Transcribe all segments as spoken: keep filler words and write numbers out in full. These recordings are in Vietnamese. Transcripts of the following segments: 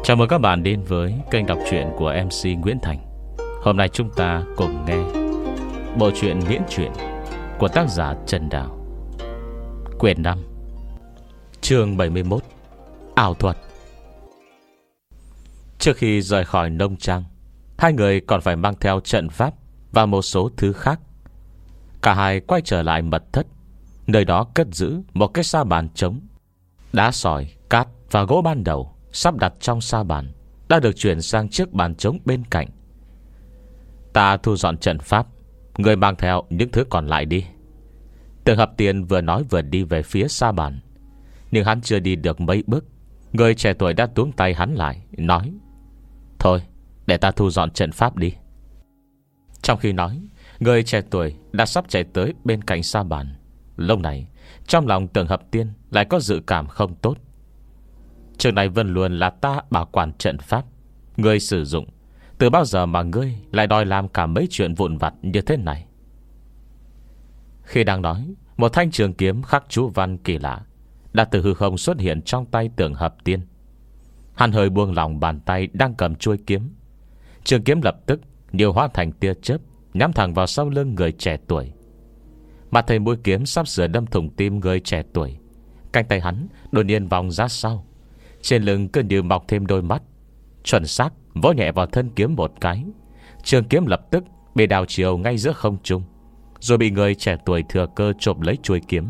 Chào mừng các bạn đến với kênh đọc truyện của em xê Nguyễn Thành. Hôm nay chúng ta cùng nghe bộ truyện miễn truyện của tác giả Trần Đào, quyển năm, chương bảy mươi mốt, ảo thuật. Trước khi rời khỏi nông trang, hai người còn phải mang theo trận pháp và một số thứ khác. Cả hai quay trở lại mật thất. Nơi đó cất giữ một cái sa bàn trống. Đá sỏi, cát và gỗ ban đầu sắp đặt trong sa bàn đã được chuyển sang chiếc bàn trống bên cạnh. Ta thu dọn trận pháp, người mang theo những thứ còn lại đi. Tưởng Hợp Tiên vừa nói vừa đi về phía sa bàn. Nhưng hắn chưa đi được mấy bước, người trẻ tuổi đã túm tay hắn lại, nói: Thôi, để ta thu dọn trận pháp đi. Trong khi nói, người trẻ tuổi đã sắp chạy tới bên cạnh sa bàn. Lúc này, trong lòng Tưởng Hợp Tiên lại có dự cảm không tốt. Trường này vẫn luôn là ta bảo quản trận pháp, ngươi sử dụng. Từ bao giờ mà ngươi lại đòi làm cả mấy chuyện vụn vặt như thế này? Khi đang nói, một thanh trường kiếm khắc chú văn kỳ lạ đã từ hư không xuất hiện trong tay Tưởng Hợp Tiên. Hắn hơi buông lỏng bàn tay đang cầm chuôi kiếm. Trường kiếm lập tức điều hóa thành tia chớp, nhắm thẳng vào sau lưng người trẻ tuổi. Mà thấy mũi kiếm sắp sửa đâm thủng tim người trẻ tuổi, cánh tay hắn đột nhiên vòng ra sau. Trên lưng cứ như mọc thêm đôi mắt, chuẩn xác vỗ nhẹ vào thân kiếm một cái. Trường kiếm lập tức bị đào chiều ngay giữa không trung, rồi bị người trẻ tuổi thừa cơ trộm lấy chuôi kiếm.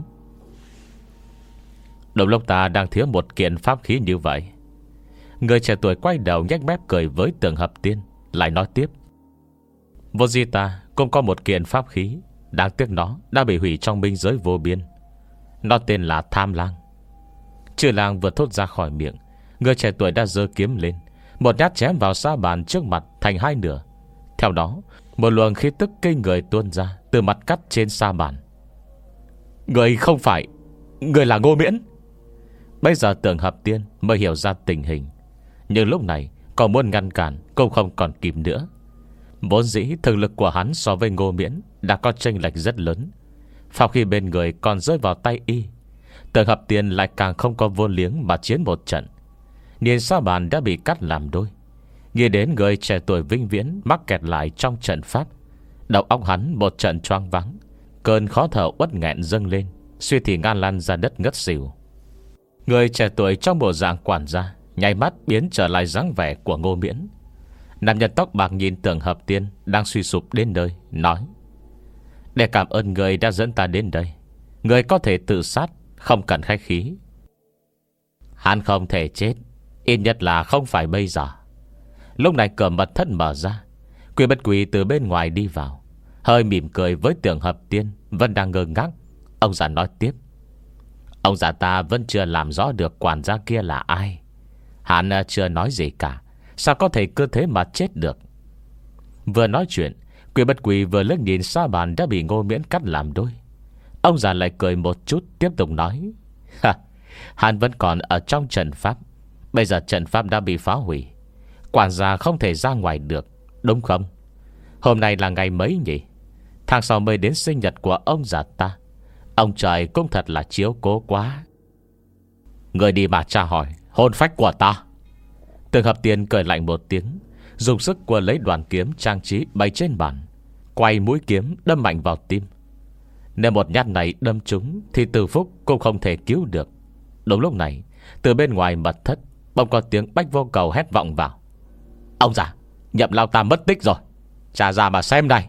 Đúng lúc ta đang thiếu một kiện pháp khí như vậy, người trẻ tuổi quay đầu nhếch mép cười với Tưởng Hợp Tiên, lại nói tiếp: Vô di ta cũng có một kiện pháp khí, đáng tiếc nó đã bị hủy trong binh giới vô biên. Nó tên là Tham Lang. Chữ lang vừa thốt ra khỏi miệng, người trẻ tuổi đã giơ kiếm lên, một nhát chém vào sa bàn trước mặt thành hai nửa. Theo đó, một luồng khí tức kinh người tuôn ra từ mặt cắt trên sa bàn. Người không phải, người là Ngô Miễn. Bây giờ Tưởng Hợp Tiên mới hiểu ra tình hình, nhưng lúc này còn muốn ngăn cản cũng không còn kịp nữa. Vốn dĩ thực lực của hắn so với Ngô Miễn đã có chênh lệch rất lớn. Sau khi bên người còn rơi vào tay y, Tưởng Hợp Tiên lại càng không có vô liếng mà chiến một trận. Nhìn sa bàn đã bị cắt làm đôi, nghĩ đến người trẻ tuổi vĩnh viễn mắc kẹt lại trong trận pháp, đầu óc hắn một trận choáng váng. Cơn khó thở uất nghẹn dâng lên, suy thì ngã lăn ra đất ngất xỉu. Người trẻ tuổi trong bộ dạng quản gia nháy mắt biến trở lại dáng vẻ của Ngô Miễn. Nam nhân tóc bạc nhìn Tưởng Hợp Tiên đang suy sụp đến nơi, nói: Để cảm ơn người đã dẫn ta đến đây, người có thể tự sát, không cần khách khí. Hắn không thể chết, ít nhất là không phải bây giờ. Lúc này cửa mật thất mở ra, Quy Bất Quy từ bên ngoài đi vào, hơi mỉm cười với Tưởng Hợp Tiên vẫn đang ngơ ngác. Ông già nói tiếp: Ông già ta vẫn chưa làm rõ được quản gia kia là ai. Hắn chưa nói gì cả, sao có thể cứ thế mà chết được? Vừa nói chuyện, Quy Bất Quy vừa liếc nhìn sa bàn đã bị Ngô Miễn cắt làm đôi. Ông già lại cười một chút, tiếp tục nói: Hắn vẫn còn ở trong trận pháp. Bây giờ trận pháp đã bị phá hủy, quản gia không thể ra ngoài được, đúng không? Hôm nay là ngày mấy nhỉ? Tháng sau mới đến sinh nhật của ông già ta. Ông trời cũng thật là chiếu cố quá. Người đi mà tra hỏi hồn phách của ta. Tưởng Hợp Tiên cười lạnh một tiếng, dùng sức quơ lấy đoàn kiếm trang trí bày trên bàn, quay mũi kiếm đâm mạnh vào tim. Nếu một nhát này đâm trúng thì Từ Phúc cũng không thể cứu được. Đúng lúc này, từ bên ngoài mật thất bỗng có tiếng Bách Vô Cầu hét vọng vào: Ông già, Nhậm lao ta mất tích rồi, trả ra mà xem này.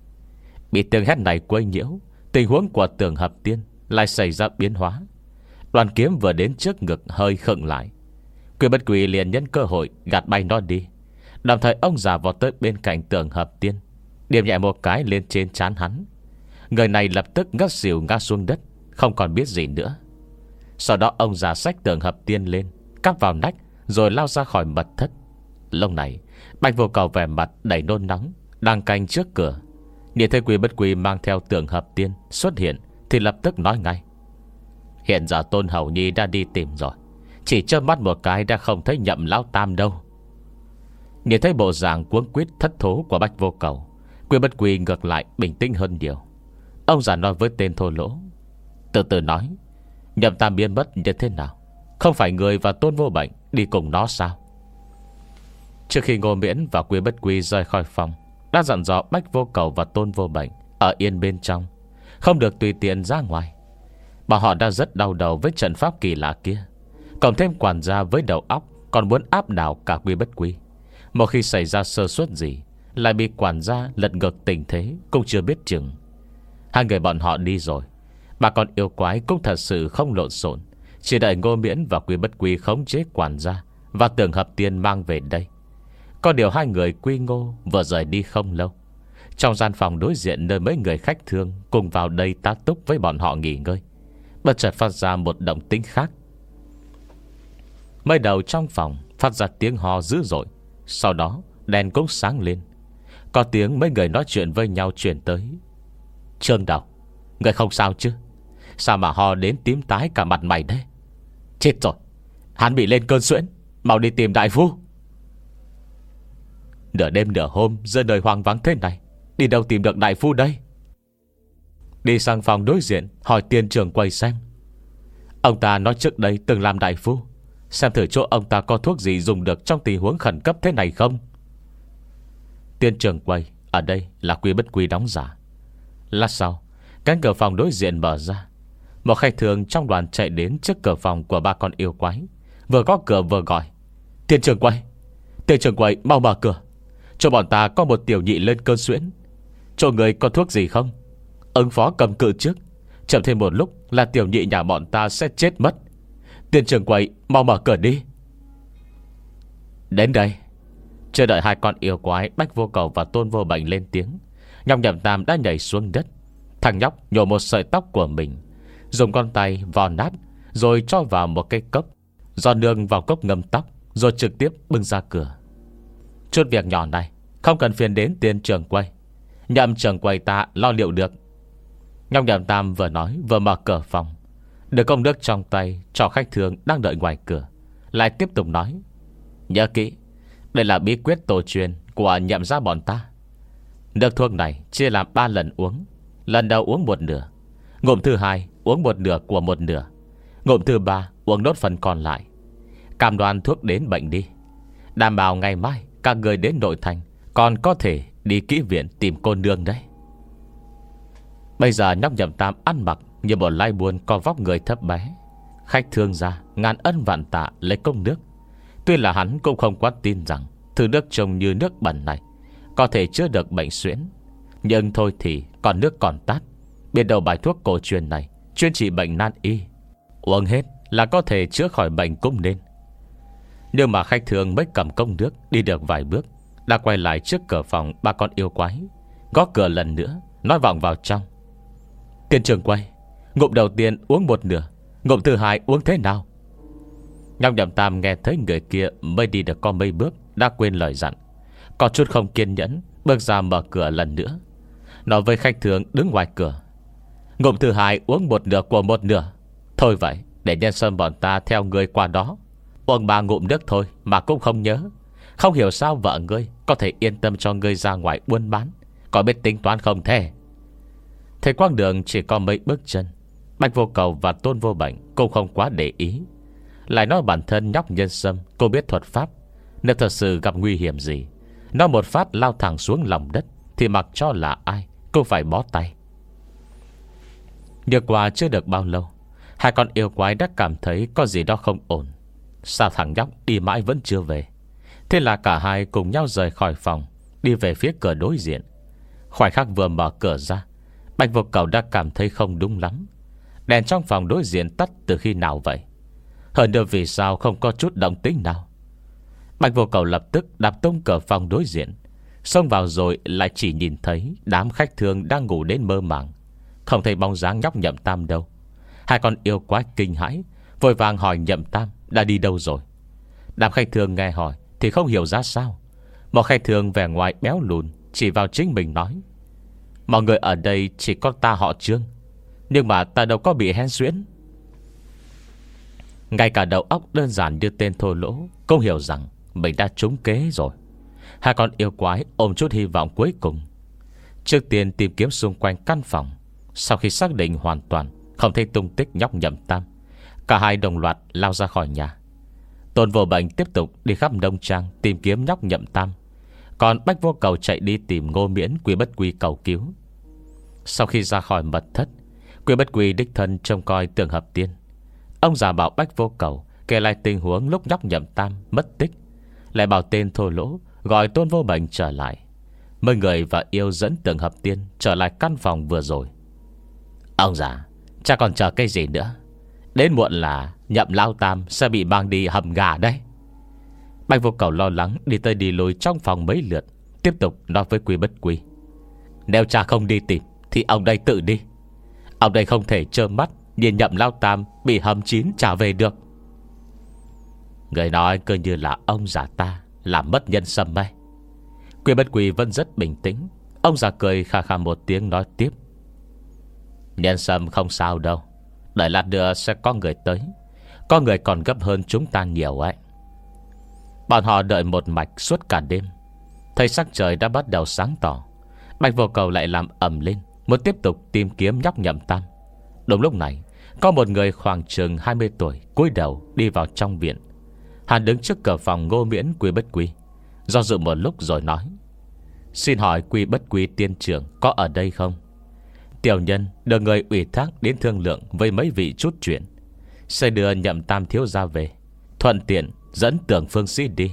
Bị tiếng hét này quấy nhiễu, tình huống của Tưởng Hợp Tiên lại xảy ra biến hóa. Đoàn kiếm vừa đến trước ngực hơi khựng lại. Quy Bất Quy liền nhân cơ hội gạt bay nó đi. Đồng thời ông già vọt tới bên cạnh Tưởng Hợp Tiên, điểm nhẹ một cái lên trên trán hắn. Người này lập tức ngất xỉu ngã xuống đất, không còn biết gì nữa. Sau đó ông già xách Tưởng Hợp Tiên lên, cắp vào nách, rồi lao ra khỏi mật thất. Lúc này Bạch Vô Cầu vẻ mặt đầy nôn nóng, đang canh trước cửa. Nhìn thấy Quy Bất Quy mang theo Tưởng Hợp Tiên xuất hiện, thì lập tức nói ngay: Hiện giờ Tôn Hầu Nhi đã đi tìm rồi, chỉ chớp mắt một cái đã không thấy Nhậm lão tam đâu. Nhìn thấy bộ dạng cuống quýt thất thố của Bạch Vô Cầu, Quy Bất Quy ngược lại bình tĩnh hơn nhiều. Ông già nói với tên thô lỗ: Từ từ nói, Nhậm tam biến mất như thế nào? Không phải người và Tôn Vô Bệnh đi cùng nó sao? Trước khi Ngô Miễn và Quý Bất Quy rời khỏi phòng, đã dặn dò Bách Vô Cầu và Tôn Vô Bệnh ở yên bên trong, không được tùy tiện ra ngoài. Bọn họ đã rất đau đầu với trận pháp kỳ lạ kia, cộng thêm quản gia với đầu óc còn muốn áp đảo cả Quý Bất Quy. Một khi xảy ra sơ suất gì, lại bị quản gia lật ngược tình thế cũng chưa biết chừng. Hai người bọn họ đi rồi, bà con yêu quái cũng thật sự không lộn xộn, chỉ đợi Ngô Miễn và Quý Bất Quy khống chế quản gia và Tưởng Hợp Tiên mang về đây. Có điều hai người Quy Ngô vừa rời đi không lâu, trong gian phòng đối diện nơi mấy người khách thương cùng vào đây tá túc với bọn họ nghỉ ngơi, bất chợt phát ra một động tĩnh khác. Mới đầu trong phòng phát ra tiếng ho dữ dội, sau đó đèn cũng sáng lên. Có tiếng mấy người nói chuyện với nhau truyền tới. Trương Đầu, người không sao chứ? Sao mà ho đến tím tái cả mặt mày đấy? Chết rồi, hắn bị lên cơn suyễn, mau đi tìm đại phu. Nửa đêm nửa hôm giữa nơi hoang vắng thế này, đi đâu tìm được đại phu đây? Đi sang phòng đối diện hỏi Tiên Trường Quầy xem. Ông ta nói trước đây từng làm đại phu, xem thử chỗ ông ta có thuốc gì dùng được trong tình huống khẩn cấp thế này không. Tiên Trường Quầy ở đây là Quý Bất Quy đóng giả. Lát sau, cánh cửa phòng đối diện mở ra. Một khách thường trong đoàn chạy đến trước cửa phòng của ba con yêu quái, vừa có cửa vừa gọi. Tiên Trường Quầy, Tiên Trường Quầy mau mở cửa, cho bọn ta có một tiểu nhị lên cơn suyễn. Chỗ người có thuốc gì không? Ứng phó cầm cự trước, chậm thêm một lúc là tiểu nhị nhà bọn ta sẽ chết mất. Tiên Trường Quầy mau mở cửa đi. Đến đây, chưa đợi hai con yêu quái Bách Vô Cầu và Tôn Vô Bệnh lên tiếng, Nhóc Nhậm Tam đã nhảy xuống đất. Thằng nhóc nhổ một sợi tóc của mình, dùng con tay vò nát, rồi cho vào một cái cốc, do nương vào cốc ngâm tóc, rồi trực tiếp bưng ra cửa. Chút việc nhỏ này không cần phiền đến Tiên Trường Quầy, Nhậm Trường Quầy ta lo liệu được. Nhóc Nhậm Tam vừa nói vừa mở cửa phòng, đưa cốc nước trong tay cho khách thường đang đợi ngoài cửa, lại tiếp tục nói. Nhớ kỹ, đây là bí quyết tổ truyền của Nhậm gia bọn ta. Nước thuốc này chia làm ba lần uống. Lần đầu uống một nửa, ngụm thứ hai uống một nửa của một nửa, ngụm thứ ba uống nốt phần còn lại. Cam đoan thuốc đến bệnh đi, đảm bảo ngày mai các người đến nội thành còn có thể đi kỹ viện tìm cô nương đấy. Bây giờ nhóc Nhậm Tam ăn mặc như một lai buôn có vóc người thấp bé. Khách thương ra ngàn ân vạn tạ lấy công nước. Tuy là hắn cũng không quá tin rằng thứ nước trông như nước bẩn này có thể chữa được bệnh suyễn, nhưng thôi thì còn nước còn tát, biết đâu bài thuốc cổ truyền này chuyên trị bệnh nan y, uống hết là có thể chữa khỏi bệnh cũng nên. Nhưng mà khách thường mới cầm công nước đi được vài bước, đã quay lại trước cửa phòng ba con yêu quái, gõ cửa lần nữa, nói vọng vào trong. Tiên Trường Quầy, ngụm đầu tiên uống một nửa, ngụm thứ hai uống thế nào? Nhóc Nhậm Tam nghe thấy người kia mới đi được có mấy bước đã quên lời dặn, có chút không kiên nhẫn, bước ra mở cửa lần nữa, nói với khách thường đứng ngoài cửa. Ngụm thứ hai uống một nửa của một nửa. Thôi vậy, để nhân sơn bọn ta theo người qua đó, uống ba ngụm nước thôi mà cũng không nhớ. Không hiểu sao vợ ngươi có thể yên tâm cho ngươi ra ngoài buôn bán, có biết tính toán không thế? Thế quãng đường chỉ có mấy bước chân, Bách Vô Cầu và Tôn Vô Bệnh cũng không quá để ý. Lại nói bản thân nhóc nhân sâm cô biết thuật pháp, nếu thật sự gặp nguy hiểm gì, nó một phát lao thẳng xuống lòng đất thì mặc cho là ai cũng phải bó tay. Nhưng qua chưa được bao lâu, hai con yêu quái đã cảm thấy có gì đó không ổn. Sao thằng nhóc đi mãi vẫn chưa về? Thế là cả hai cùng nhau rời khỏi phòng, đi về phía cửa đối diện. Khoảnh khắc vừa mở cửa ra, Bạch Vô Cầu đã cảm thấy không đúng lắm. Đèn trong phòng đối diện tắt từ khi nào vậy? Hơn nữa vì sao không có chút động tĩnh nào? Bạch Vô Cầu lập tức đạp tung cửa phòng đối diện, xông vào rồi lại chỉ nhìn thấy đám khách thương đang ngủ đến mơ màng, không thấy bóng dáng nhóc Nhậm Tam đâu. Hai con yêu quái kinh hãi, vội vàng hỏi Nhậm Tam đã đi đâu rồi. Đám khách thương nghe hỏi thì không hiểu ra sao. Một khách thương vẻ ngoài béo lùn chỉ vào chính mình nói: mọi người ở đây chỉ có ta họ Trương, nhưng mà ta đâu có bị hen suyễn. Ngay cả đầu óc đơn giản như tên thô lỗ cũng hiểu rằng mình đã trúng kế rồi. Hai con yêu quái ôm chút hy vọng cuối cùng, trước tiên tìm kiếm xung quanh căn phòng. Sau khi xác định hoàn toàn không thấy tung tích nhóc Nhậm Tam, cả hai đồng loạt lao ra khỏi nhà. Tôn Vô Bệnh tiếp tục đi khắp nông trang tìm kiếm nhóc Nhậm Tam, còn Bách Vô Cầu chạy đi tìm Ngô Miễn, Quy Bất Quy cầu cứu. Sau khi ra khỏi mật thất, Quy Bất Quy đích thân trông coi Tường Hợp Tiên. Ông già bảo Bách Vô Cầu kể lại tình huống lúc nhóc Nhậm Tam mất tích, lại bảo tên thô lỗ gọi Tôn Vô Bệnh trở lại, mời người và yêu dẫn Tường Hợp Tiên trở lại căn phòng vừa rồi. Ông già, cha còn chờ cái gì nữa? Đến muộn là Nhậm Lão Tam sẽ bị mang đi hầm gà đấy. Bạch Vô Cầu lo lắng đi tới đi lùi trong phòng mấy lượt, tiếp tục nói với Quy Bất Quy: nếu cha không đi tìm thì ông đây tự đi. Ông đây không thể trơ mắt nhìn Nhậm Lão Tam bị hầm chín trả về được. Người nói cứ như là ông già ta làm mất nhân sâm ấy. Quy Bất Quy vẫn rất bình tĩnh. Ông già cười khà khà một tiếng nói tiếp: nhân sâm không sao đâu, đợi lát nữa sẽ có người tới. Có người còn gấp hơn chúng ta nhiều ấy. Bọn họ đợi một mạch suốt cả đêm. Thấy sắc trời đã bắt đầu sáng tỏ, Bạch Vô Cầu lại làm ầm lên, muốn tiếp tục tìm kiếm nhóc Nhậm Tam. Đúng lúc này, có một người khoảng chừng hai mươi tuổi cúi đầu đi vào trong viện. Hắn đứng trước cửa phòng Ngô Miễn, Quy Bất Quy, do dự một lúc rồi nói: xin hỏi Quy Bất Quy tiên trưởng có ở đây không? Tiểu nhân được người ủy thác đến thương lượng với mấy vị chút chuyện, sẽ đưa Nhậm Tam thiếu gia về, thuận tiện dẫn Tưởng phương sĩ đi.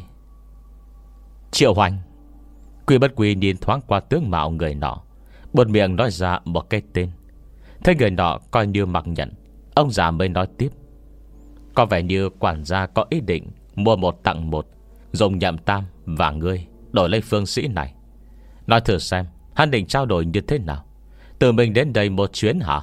Triệu Hoành. Quy Bất Quy nhìn thoáng qua tướng mạo người nọ, buột miệng nói ra một cái tên. Thấy người nọ coi như mặc nhận, ông già mới nói tiếp: có vẻ như quản gia có ý định mua một tặng một, dùng Nhậm Tam và ngươi đổi lấy phương sĩ này. Nói thử xem hắn định trao đổi như thế nào. Tự mình đến đây một chuyến hả?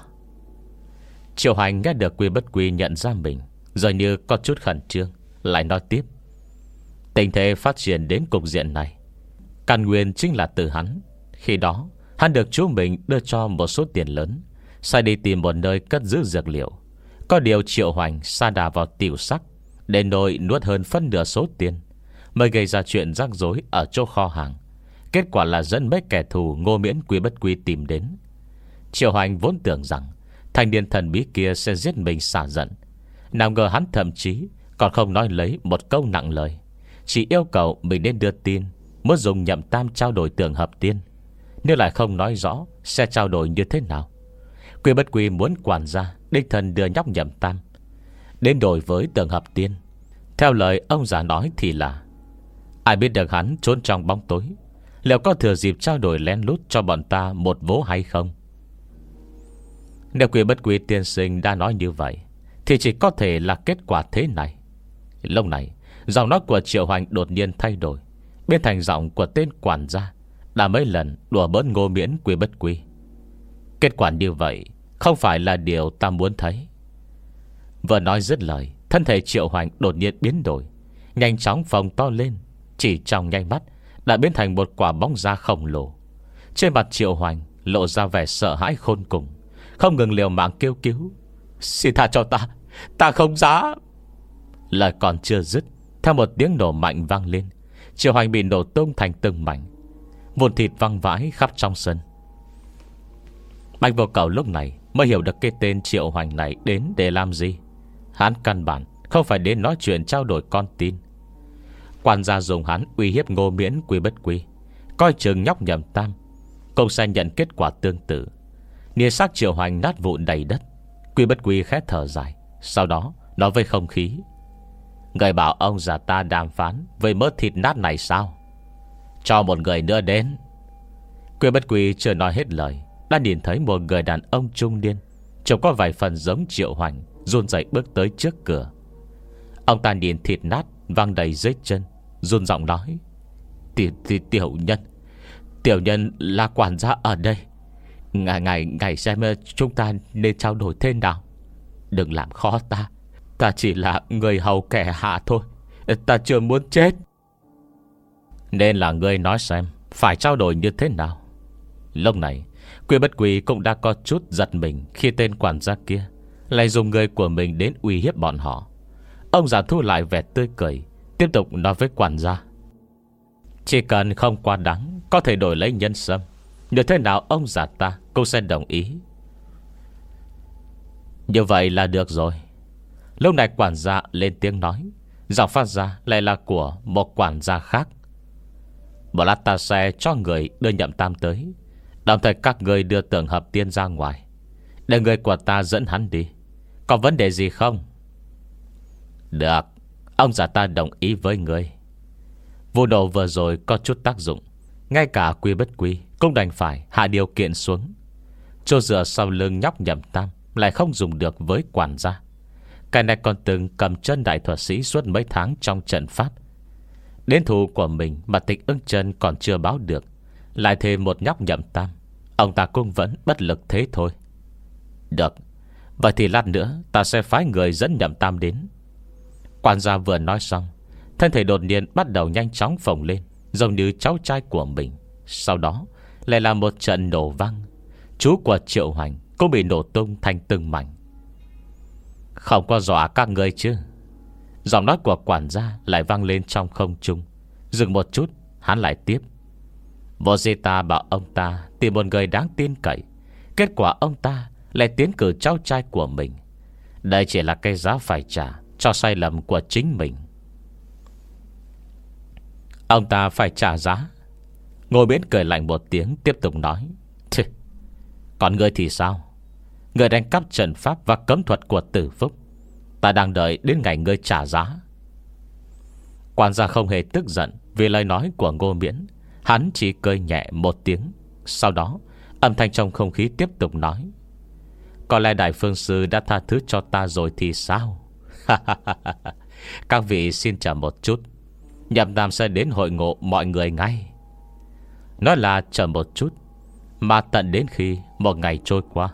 Triệu Hành nghe được Quy Bất Quy nhận ra mình, giờ như có chút khẩn trương, lại nói tiếp: tình thế phát triển đến cục diện này, căn nguyên chính là từ hắn. Khi đó hắn được chú mình đưa cho một số tiền lớn, sai đi tìm một nơi cất giữ dược liệu. Có điều Triệu Hoành sa đà vào tiểu sắc, đến nỗi nuốt hơn phân nửa số tiền, mới gây ra chuyện rắc rối ở chỗ kho hàng. Kết quả là dẫn mấy kẻ thù Ngô Miễn, Quy Bất Quy tìm đến. Triệu Hoành vốn tưởng rằng thanh niên thần bí kia sẽ giết mình xả giận, nào ngờ hắn thậm chí còn không nói lấy một câu nặng lời, chỉ yêu cầu mình nên đưa tin, muốn dùng Nhậm Tam trao đổi Tưởng Hợp Tiên, nhưng lại không nói rõ sẽ trao đổi như thế nào. Quy Bất Quy muốn quản gia đích thân đưa nhóc Nhậm Tam đến đổi với Tưởng Hợp Tiên. Theo lời ông già nói thì là ai biết được hắn trốn trong bóng tối, liệu có thừa dịp trao đổi lén lút cho bọn ta một vố hay không? Nếu Quy Bất Quy tiên sinh đã nói như vậy thì chỉ có thể là kết quả thế này. Lúc này giọng nói của Triệu Hoành đột nhiên thay đổi, biến thành giọng của tên quản gia đã mấy lần đùa bỡn Ngô Miễn, Quy Bất Quy. Kết quả như vậy không phải là điều ta muốn thấy. Vừa nói dứt lời, thân thể Triệu Hoành đột nhiên biến đổi, nhanh chóng phồng to lên, chỉ trong nháy mắt đã biến thành một quả bóng da khổng lồ. Trên mặt Triệu Hoành lộ ra vẻ sợ hãi khôn cùng, không ngừng liều mạng kêu cứu: xin tha cho ta, ta không dám. Lời còn chưa dứt, theo một tiếng nổ mạnh vang lên, Triệu Hoành bị nổ tung thành từng mảnh, vụn thịt văng vãi khắp trong sân. Bạch Vô Cầu lúc này mới hiểu được cái tên Triệu Hoành này đến để làm gì. Hắn căn bản không phải đến nói chuyện trao đổi con tin. Quản gia dùng hắn uy hiếp Ngô Miễn, Quy Bất Quy, coi chừng nhóc Nhậm Tam cũng sẽ nhận kết quả tương tự. Nia xác Triệu Hoành nát vụn đầy đất. Quy Bất Quy khẽ thở dài, sau đó nói với không khí: người bảo ông già ta đàm phán với mớ thịt nát này sao? Cho một người nữa đến. Quy Bất Quy chưa nói hết lời, đã nhìn thấy một người đàn ông trung niên, trông có vài phần giống Triệu Hoành, run rẩy bước tới trước cửa. Ông ta nhìn thịt nát văng đầy dưới chân, run giọng nói: Tiểu, tiểu, tiểu nhân Tiểu nhân là quản gia ở đây. Ngài, ngài, ngài xem chúng ta nên trao đổi thế nào. Đừng làm khó ta. Ta chỉ là người hầu kẻ hạ thôi. Ta chưa muốn chết. Nên là ngươi nói xem phải trao đổi như thế nào. Lúc này Quy Bất Quy cũng đã có chút giật mình khi tên quản gia kia lại dùng người của mình đến uy hiếp bọn họ. Ông già thu lại vẻ tươi cười, tiếp tục nói với quản gia: chỉ cần không quá đáng, có thể đổi lấy nhân sâm, như thế nào ông già ta cũng sẽ đồng ý. Như vậy là được rồi. Lúc này quản gia lên tiếng nói: Giọng phát ra lại là của một quản gia khác. Một lát ta sẽ cho người đưa Nhậm Tam tới, đồng thời các người đưa Tưởng Hợp Tiên ra ngoài, để người của ta dẫn hắn đi. Có vấn đề gì không? Được, ông già ta đồng ý với người. Vụ nổ vừa rồi có chút tác dụng, ngay cả Quy Bất Quy cũng đành phải hạ điều kiện xuống. Chỗ dựa sau lưng nhóc Nhậm Tam lại không dùng được với quản gia. Cái này còn từng cầm chân đại thuật sĩ suốt mấy tháng trong trận pháp. Đến thù của mình mà Tịch Ưng Chân còn chưa báo được, lại thêm một nhóc Nhậm Tam, ông ta cũng vẫn bất lực thế thôi. Được, vậy thì lát nữa ta sẽ phái người dẫn Nhậm Tam đến. Quản gia vừa nói xong, thân thể đột nhiên bắt đầu nhanh chóng phồng lên, giống như cháu trai của mình. Sau đó lại là một trận nổ vang. Chú của Triệu Hoành cũng bị nổ tung thành từng mảnh. Không có dọa các người chứ? Giọng nói của quản gia lại vang lên trong không trung. Dừng một chút, hắn lại tiếp. Vô Di ta bảo ông ta tìm một người đáng tin cậy, kết quả ông ta lại tiến cử cháu trai của mình. Đây chỉ là cái giá phải trả cho sai lầm của chính mình. Ông ta phải trả giá? Ngô Miễn cười lạnh một tiếng, tiếp tục nói. Còn ngươi thì sao? Ngươi đánh cắp trận pháp và cấm thuật của Tử Phúc. Ta đang đợi đến ngày ngươi trả giá. Quản gia không hề tức giận vì lời nói của Ngô Miễn. Hắn chỉ cười nhẹ một tiếng. Sau đó âm thanh trong không khí tiếp tục nói. Có lẽ Đại Phương Sư đã tha thứ cho ta rồi thì sao? Các vị xin chờ một chút, Nhậm Tam sẽ đến hội ngộ mọi người ngay. Nói là chờ một chút, mà tận đến khi một ngày trôi qua.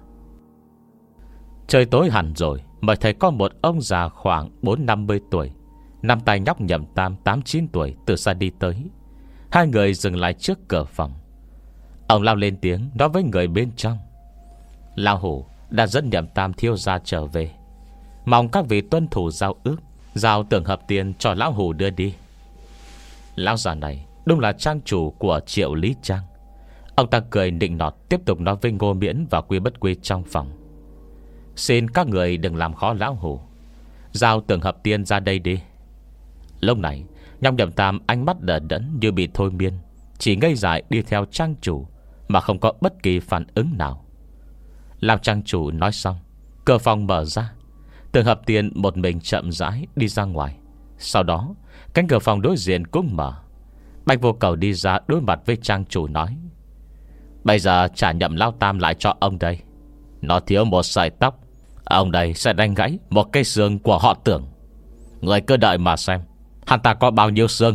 Trời tối hẳn rồi, mới thấy có một ông già khoảng bốn năm mươi tuổi, nắm tay nhóc Nhậm Tam tám chín tuổi từ xa đi tới. Hai người dừng lại trước cửa phòng. Ông lao lên tiếng nói với người bên trong. Lão Hủ đã dẫn Nhậm Tam thiếu gia trở về, mong các vị tuân thủ giao ước, giao Tưởng Hợp Tiên cho Lão Hủ đưa đi. Lão già này đúng là trang chủ của Triệu Lý Trang. Ông ta cười nịnh nọt, tiếp tục nói với Ngô Miễn và Quy Bất Quy trong phòng. Xin các người đừng làm khó Lão Hủ, giao Tưởng Hợp Tiên ra đây đi. Lúc này nhóc Nhậm Tam ánh mắt đờ đẫn như bị thôi miên, chỉ ngây dại đi theo trang chủ mà không có bất kỳ phản ứng nào. Làm trang chủ nói xong, cửa phòng mở ra. Tưởng Hợp Tiên một mình chậm rãi đi ra ngoài. Sau đó cánh cửa phòng đối diện cũng mở. Bạch Vô Cầu đi ra đối mặt với trang chủ nói. Bây giờ trả Nhậm Lão Tam lại cho ông đây. Nó thiếu một sợi tóc, ông đây sẽ đánh gãy một cây xương của họ Tưởng. Người cứ đợi mà xem hắn ta có bao nhiêu xương.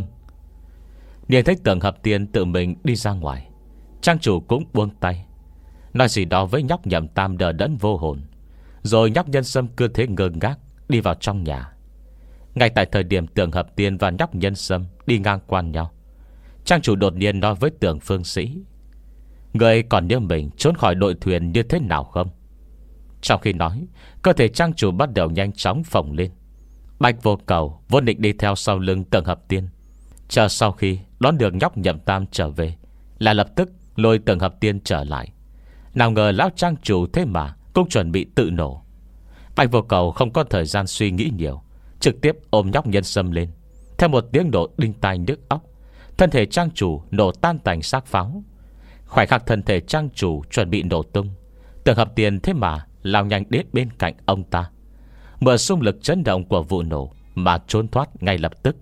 Nhìn thấy Tưởng Hợp Tiên tự mình đi ra ngoài, trang chủ cũng buông tay, nói gì đó với nhóc Nhậm Tam đờ đẫn vô hồn. Rồi nhóc Nhân Sâm cứ thế ngơ ngác đi vào trong nhà. Ngay tại thời điểm Tưởng Hợp Tiên và nhóc Nhân Sâm đi ngang qua nhau, trang chủ đột nhiên nói với Tưởng Phương Sĩ. Người còn nhớ mình trốn khỏi đội thuyền như thế nào không? Trong khi nói, cơ thể trang chủ bắt đầu nhanh chóng phồng lên. Bạch Vô Cầu vốn định đi theo sau lưng Tưởng Hợp Tiên, chờ sau khi đón được nhóc Nhậm Tam trở về là lập tức lôi Tưởng Hợp Tiên trở lại. Nào ngờ lão trang chủ thế mà cũng chuẩn bị tự nổ. Bạch Vô Cầu không có thời gian suy nghĩ nhiều, trực tiếp ôm nhóc Nhân Sâm lên. Theo một tiếng nổ đinh tai nhức óc, thân thể trang chủ nổ tan tành xác pháo. Khoảnh khắc thân thể trang chủ chuẩn bị nổ tung, Tưởng Hợp Tiên thế mà lao nhanh đến bên cạnh ông ta, mượn xung lực chấn động của vụ nổ mà trốn thoát ngay lập tức.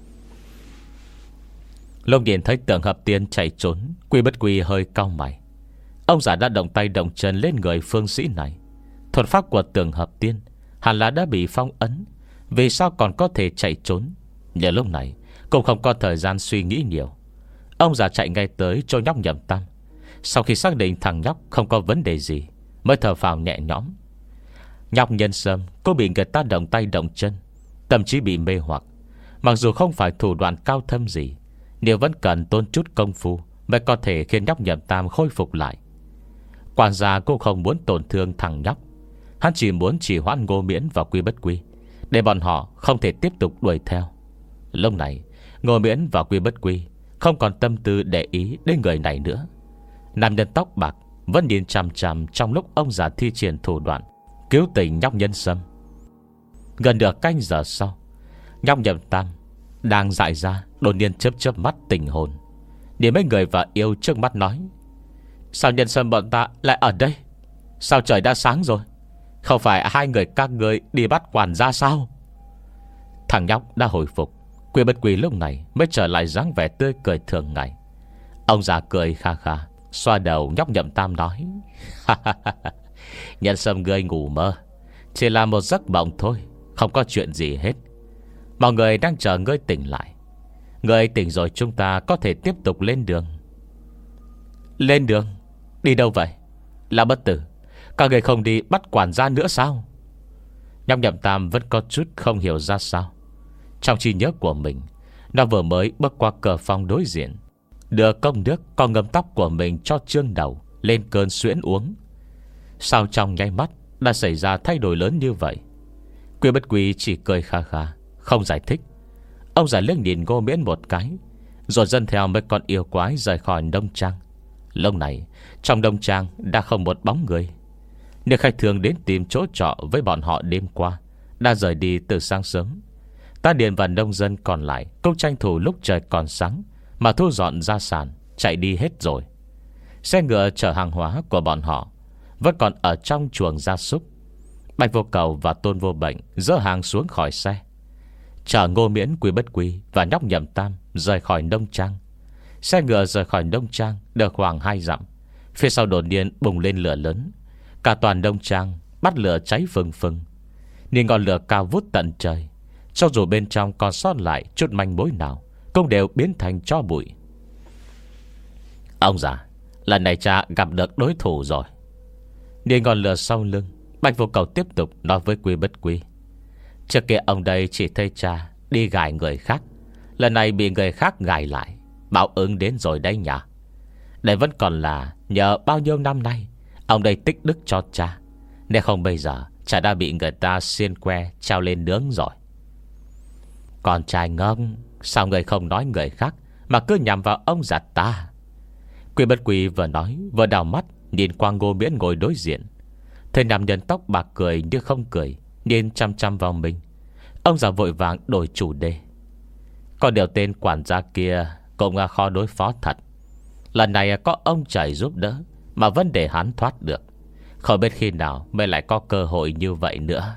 Lúc nhìn thấy Tưởng Hợp Tiên chạy trốn, Quy Bất Quy hơi cau mày. Ông già đã động tay động chân lên người phương sĩ này. Thuật pháp của Tưởng Hợp Tiên hẳn là đã bị phong ấn, vì sao còn có thể chạy trốn? Nhờ lúc này cũng không có thời gian suy nghĩ nhiều. Ông già chạy ngay tới chỗ nhóc Nhậm Tam. Sau khi xác định thằng nhóc không có vấn đề gì, mới thở phào nhẹ nhõm. Nhóc Nhân Sâm cũng bị người ta động tay động chân, thậm chí bị mê hoặc. Mặc dù không phải thủ đoạn cao thâm gì, nhưng vẫn cần tốn chút công phu mới có thể khiến nhóc Nhậm Tam khôi phục lại. Quản gia cũng không muốn tổn thương thằng nhóc. Hắn chỉ muốn chỉ hoãn Ngô Miễn và Quy Bất Quy, để bọn họ không thể tiếp tục đuổi theo. Lúc này Ngô Miễn và Quy Bất Quy không còn tâm tư để ý đến người này nữa. Nam nhân tóc bạc vẫn nhìn chằm chằm trong lúc ông già thi triển thủ đoạn cứu tình nhóc Nhân Sâm. Gần được canh giờ sau, Nhóc Nhậm Tam đang dại ra đột nhiên chớp chớp mắt tình hồn, nhìn mấy người và yêu trước mắt nói: Sao nhân sâm bọn ta lại ở đây? Sao trời đã sáng rồi? Không phải hai người các người đi bắt quản gia sao? Thằng nhóc đã hồi phục. Quy Bất Quy lúc này mới trở lại dáng vẻ tươi cười thường ngày. Ông già cười kha kha, xoa đầu nhóc Nhậm Tam nói: Nhân sâm ngươi ngủ mơ, chỉ là một giấc mộng thôi, không có chuyện gì hết. Mọi người đang chờ ngươi tỉnh lại. Ngươi tỉnh rồi chúng ta có thể tiếp tục lên đường. Lên đường? Đi đâu vậy? Là Bất Tử, các người không đi bắt quản gia nữa sao? Nhóc Nhậm Tam vẫn có chút không hiểu ra sao. Trong trí nhớ của mình, nó vừa mới bước qua cờ phòng đối diện, đưa cốc nước còn ngâm tóc của mình cho Trương Đầu lên cơn suyễn uống. Sao trong nháy mắt đã xảy ra thay đổi lớn như vậy? Quy Bất Quy chỉ cười kha kha, không giải thích. Ông già liếc nhìn Ngô Miễn một cái, rồi dẫn theo mấy con yêu quái rời khỏi Đông Trang. Lúc này trong Đông Trang đã không một bóng người. Nếu khách thường đến tìm chỗ trọ với bọn họ đêm qua đã rời đi từ sáng sớm. Ta Điền và nông dân còn lại cũng tranh thủ lúc trời còn sáng mà thu dọn gia sản, chạy đi hết rồi. Xe ngựa chở hàng hóa của bọn họ vẫn còn ở trong chuồng gia súc. Bạch Vô Cầu và Tôn Vô Bệnh dỡ hàng xuống khỏi xe, chở Ngô Miễn, Quy Bất Quy và nhóc Nhậm Tam rời khỏi Đông Trang. Xe ngựa rời khỏi Đông Trang được khoảng hai dặm, phía sau đột nhiên bùng lên lửa lớn. Cả toàn Đông Trang bắt lửa cháy phừng phừng, nhìn ngọn lửa cao vút tận trời. Cho dù bên trong còn sót lại chút manh mối nào cũng đều biến thành tro bụi. Ông già, lần này cha gặp được đối thủ rồi. Nhìn ngọn lửa sau lưng, Bạch Vô Cầu tiếp tục nói với Quy Bất Quy: Trước kia ông đây chỉ thấy cha đi gài người khác, lần này bị người khác gài lại, báo ứng đến rồi đấy nhỉ. Đây vẫn còn là nhờ bao nhiêu năm nay ông đây tích đức cho cha, nếu không bây giờ cha đã bị người ta xiên que treo lên nướng rồi. Con trai ngốc, sao người không nói người khác mà cứ nhằm vào ông già ta? Quy Bất Quy vừa nói vừa đào mắt nhìn qua Ngô Miễn ngồi đối diện. Thấy nam nhân tóc bạc cười như không cười, nhìn chăm chăm vào mình. Ông già vội vàng đổi chủ đề: Có điều tên quản gia kia cũng khó đối phó thật. Lần này có ông trời giúp đỡ mà vẫn để hắn thoát được. Không biết khi nào mới lại có cơ hội như vậy nữa.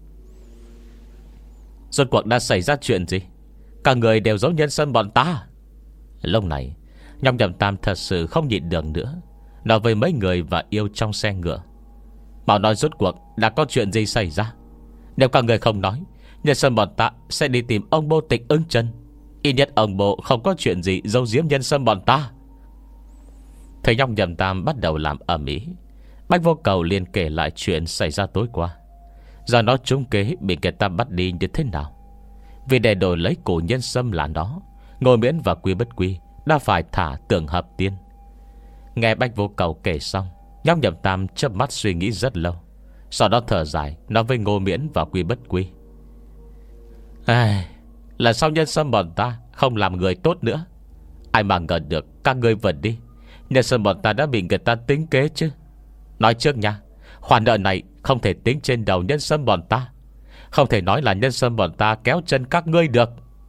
Rốt cuộc đã xảy ra chuyện gì? Cả người đều giống nhân sâm bọn ta. Lúc này nhóc Nhậm Tam thật sự không nhịn được nữa, nói với mấy người và yêu trong xe ngựa: Bảo nói rốt cuộc đã có chuyện gì xảy ra. Nếu cả người không nói, nhân sâm bọn ta sẽ đi tìm ông Bô Tịch Ưng Chân. Ít nhất ông Bô không có chuyện gì giấu giếm nhân sâm bọn ta. Thấy nhóc Nhậm Tam bắt đầu làm ầm ĩ, Bạch Vô Cầu liền kể lại chuyện xảy ra tối qua. Giờ nó trúng kế bị người ta bắt đi như thế nào. Vì để đổi lấy cổ nhân sâm là nó, Ngô Miễn và Quy Bất Quy đã phải thả Tưởng Hợp Tiên. Nghe Bạch Vô Cầu kể xong, nhóc Nhậm Tam chớp mắt suy nghĩ rất lâu, sau đó thở dài nói với Ngô Miễn và Quy Bất Quy: Ai, là sao nhân sâm bọn ta không làm người tốt nữa. Ai mà ngờ được các ngươi vượt đi, nhân sâm bọn ta đã bị người ta tính kế chứ. Nói trước nha, khoản nợ này không thể tính trên đầu nhân sâm bọn ta. Không thể nói là nhân sâm bọn ta kéo chân các ngươi được.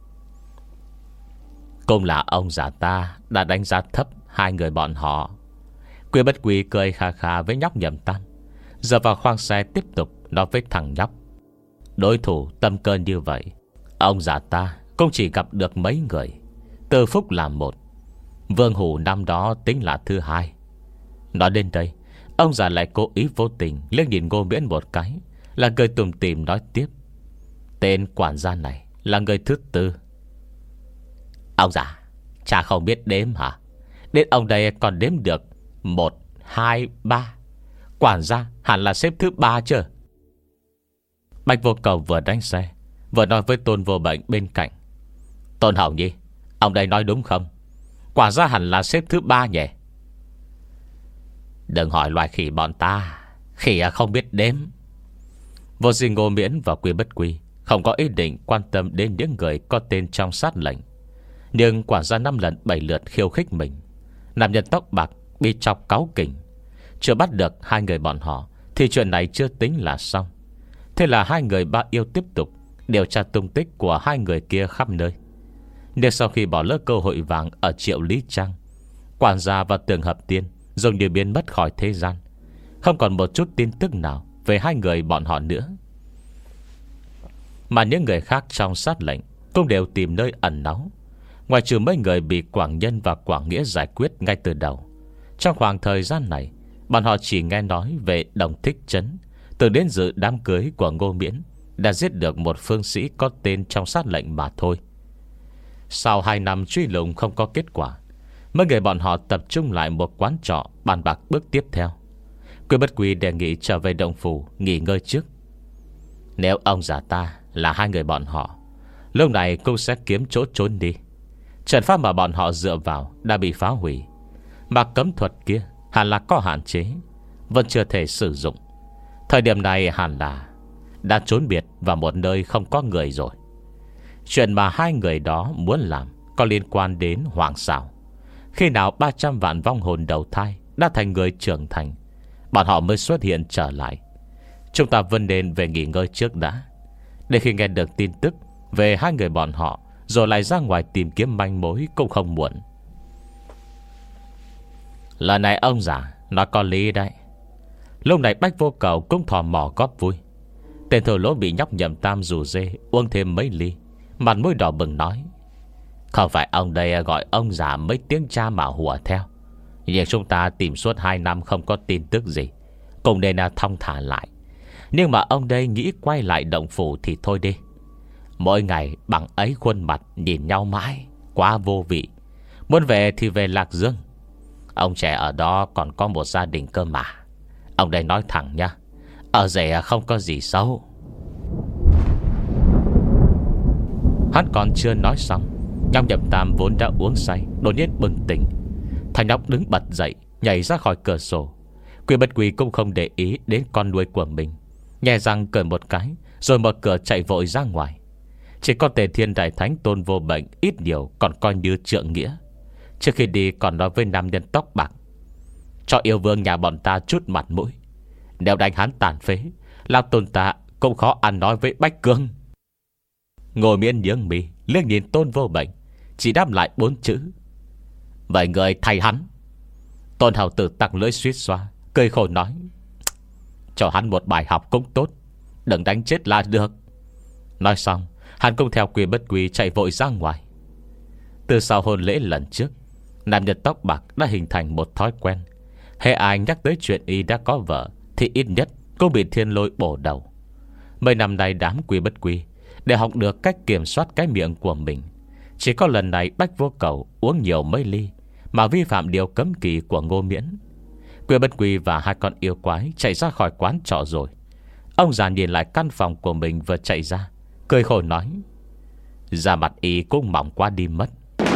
Cũng là ông già ta đã đánh giá thấp hai người bọn họ. Quy Bất Quy cười khà khà với nhóc Nhậm Tam, giờ vào khoang xe tiếp tục nói với thằng nhóc: Đối thủ tâm cơ như vậy, ông già ta cũng chỉ gặp được mấy người. Từ Phúc là một, Vương Hủ năm đó tính là thứ hai. Nói đến đây, ông già lại cố ý vô tình liếc nhìn Ngô Miễn một cái, là cười tủm tỉm nói tiếp: Tên quản gia này là người thứ tư. Ông già, cha không biết đếm hả? Đến ông đây còn đếm được một, hai, ba. Quản gia hẳn là xếp thứ ba chứ. Bạch Vô Cầu vừa đánh xe vừa nói với Tôn Vô Bệnh bên cạnh: Tôn Hậu Nhi, ông đây nói đúng không? Quản gia hẳn là xếp thứ ba nhỉ? Đừng hỏi loài khỉ bọn ta, khỉ không biết đếm. Vô gì Ngô Miễn và Quy Bất Quy không có ý định quan tâm đến những người có tên trong sát lệnh. Nhưng quản gia năm lần bảy lượt khiêu khích mình. Nam nhân tóc bạc bị chọc cáu kỉnh. Chưa bắt được hai người bọn họ thì chuyện này chưa tính là xong. Thế là hai người ba yêu tiếp tục điều tra tung tích của hai người kia khắp nơi. Nhưng sau khi bỏ lỡ cơ hội vàng ở Triệu Lý Trang, quản gia và Tường Hợp Tiên dường như biến mất khỏi thế gian, không còn một chút tin tức nào về hai người bọn họ nữa. Mà những người khác trong sát lệnh cũng đều tìm nơi ẩn náu, ngoài trừ mấy người bị Quảng Nhân và Quảng Nghĩa giải quyết ngay từ đầu. Trong khoảng thời gian này, bọn họ chỉ nghe nói về Đồng Thích Trấn, từ đến dự đám cưới của Ngô Miễn, đã giết được một phương sĩ có tên trong sát lệnh mà thôi. Sau hai năm truy lùng không có kết quả, mấy người bọn họ tập trung lại một quán trọ bàn bạc bước tiếp theo. Quy Bất Quy đề nghị trở về động phủ nghỉ ngơi trước. Nếu ông già ta là hai người bọn họ, lúc này cũng sẽ kiếm chỗ trốn đi. Trận pháp mà bọn họ dựa vào đã bị phá hủy, mà cấm thuật kia hẳn là có hạn chế, vẫn chưa thể sử dụng. Thời điểm này hẳn là đã trốn biệt vào một nơi không có người rồi. Chuyện mà hai người đó muốn làm có liên quan đến Hoàng Sảo. Khi nào ba trăm vạn vong hồn đầu thai đã thành người trưởng thành, bọn họ mới xuất hiện trở lại. Chúng ta vẫn nên về nghỉ ngơi trước đã, để khi nghe được tin tức về hai người bọn họ, rồi lại ra ngoài tìm kiếm manh mối cũng không muộn. Lần này ông già nói có lý đấy. Lúc này Bách Vô Cầu cũng thò mò góp vui. Tên thổ lỗ bị nhóc Nhậm Tam rủ dê uống thêm mấy ly, mặt mũi đỏ bừng nói: không phải ông đây gọi ông già mấy tiếng cha mà hùa theo, nhưng chúng ta tìm suốt hai năm không có tin tức gì, cũng nên thong thả lại. Nhưng mà ông đây nghĩ quay lại động phủ thì thôi đi. Mỗi ngày bằng ấy khuôn mặt nhìn nhau mãi, quá vô vị. Muốn về thì về Lạc Dương. Ông trẻ ở đó còn có một gia đình cơ mà. Ông đây nói thẳng nha, ở rể không có gì xấu. Hắn còn chưa nói xong, nhóc Nhậm Tam vốn đã uống say đột nhiên bừng tỉnh. Thằng nhóc đứng bật dậy, nhảy ra khỏi cửa sổ. Quy Bất Quy cũng không để ý đến con nuôi của mình, nhè răng cười một cái, rồi mở cửa chạy vội ra ngoài. Chỉ có Tề Thiên Đại Thánh Tôn Vô Bệnh ít nhiều còn coi như trượng nghĩa. Trước khi đi còn nói với nam nhân tóc bạc: cho yêu vương nhà bọn ta chút mặt mũi, nếu đánh hắn tàn phế, lão Tôn ta cũng khó ăn nói với Bách Cương. Ngồi Miễn nhướng mi liếc nhìn Tôn Vô Bệnh, chỉ đáp lại bốn chữ: vậy người thay hắn. Tôn hầu tử tặc lưỡi suýt xoa, cười khổ nói: cho hắn một bài học cũng tốt, đừng đánh chết là được. Nói xong, hắn cũng theo Quy Bất Quy chạy vội ra ngoài. Từ sau hôn lễ lần trước, nam nhân tóc bạc đã hình thành một thói quen: hễ ai nhắc tới chuyện y đã có vợ thì ít nhất cũng bị thiên lôi bổ đầu. Mấy năm nay đám Quy Bất Quy để học được cách kiểm soát cái miệng của mình. Chỉ có lần này Bách Vô Cầu uống nhiều mấy ly mà vi phạm điều cấm kỵ của Ngô Miễn. Quy Bất Quy và hai con yêu quái chạy ra khỏi quán trọ rồi. Ông già nhìn lại căn phòng của mình vừa chạy ra, cười khổ nói: da mặt y cũng mỏng quá đi mất.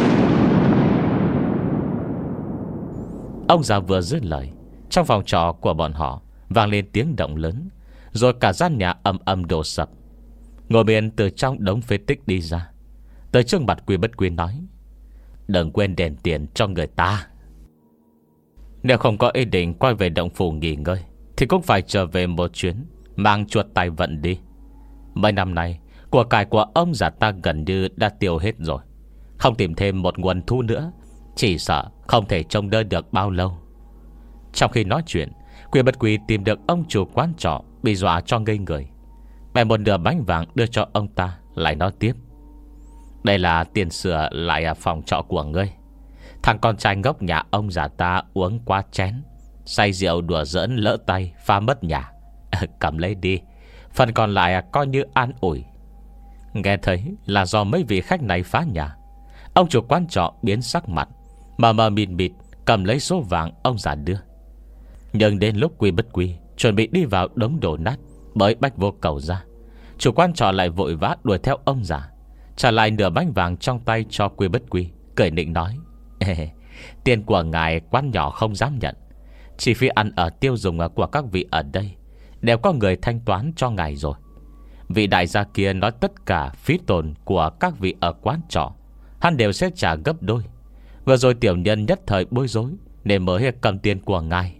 Ông già vừa dứt lời, trong phòng trọ của bọn họ vang lên tiếng động lớn, rồi cả gian nhà ầm ầm đổ sập. Ngô Miễn từ trong đống phế tích đi ra, tới trước mặt Quy Bất Quy nói: đừng quên đền tiền cho người ta. Nếu không có ý định quay về động phủ nghỉ ngơi thì cũng phải trở về một chuyến, mang chuột tài vận đi. Mấy năm nay của cải của ông già ta gần như đã tiêu hết rồi, không tìm thêm một nguồn thu nữa, chỉ sợ không thể trông đỡ được bao lâu. Trong khi nói chuyện, Quy Bất Quy tìm được ông chủ quán trọ bị dọa cho ngây người, bèn một nửa bánh vàng đưa cho ông ta, lại nói tiếp: đây là tiền sửa lại phòng trọ của ngươi. Thằng con trai ngốc nhà ông già ta uống quá chén, say rượu đùa giỡn lỡ tay phá mất nhà. Cầm lấy đi, phần còn lại coi như an ủi. Nghe thấy là do mấy vị khách này phá nhà, ông chủ quán trọ biến sắc mặt, mờ mờ mịt mịt cầm lấy số vàng ông già đưa. Nhưng đến lúc Quy Bất Quy chuẩn bị đi vào đống đổ nát bởi Bách Vô Cầu ra, chủ quán trọ lại vội vã đuổi theo ông già, trả lại nửa bánh vàng trong tay cho Quy Bất Quy, cười nịnh nói: tiền của ngài quán nhỏ không dám nhận, chi phí ăn ở tiêu dùng của các vị ở đây đều có người thanh toán cho ngài rồi. Vị đại gia kia nói tất cả phí tồn của các vị ở quán trọ hắn đều sẽ trả gấp đôi. Vừa rồi tiểu nhân nhất thời bối rối nên mới cầm tiền của ngài.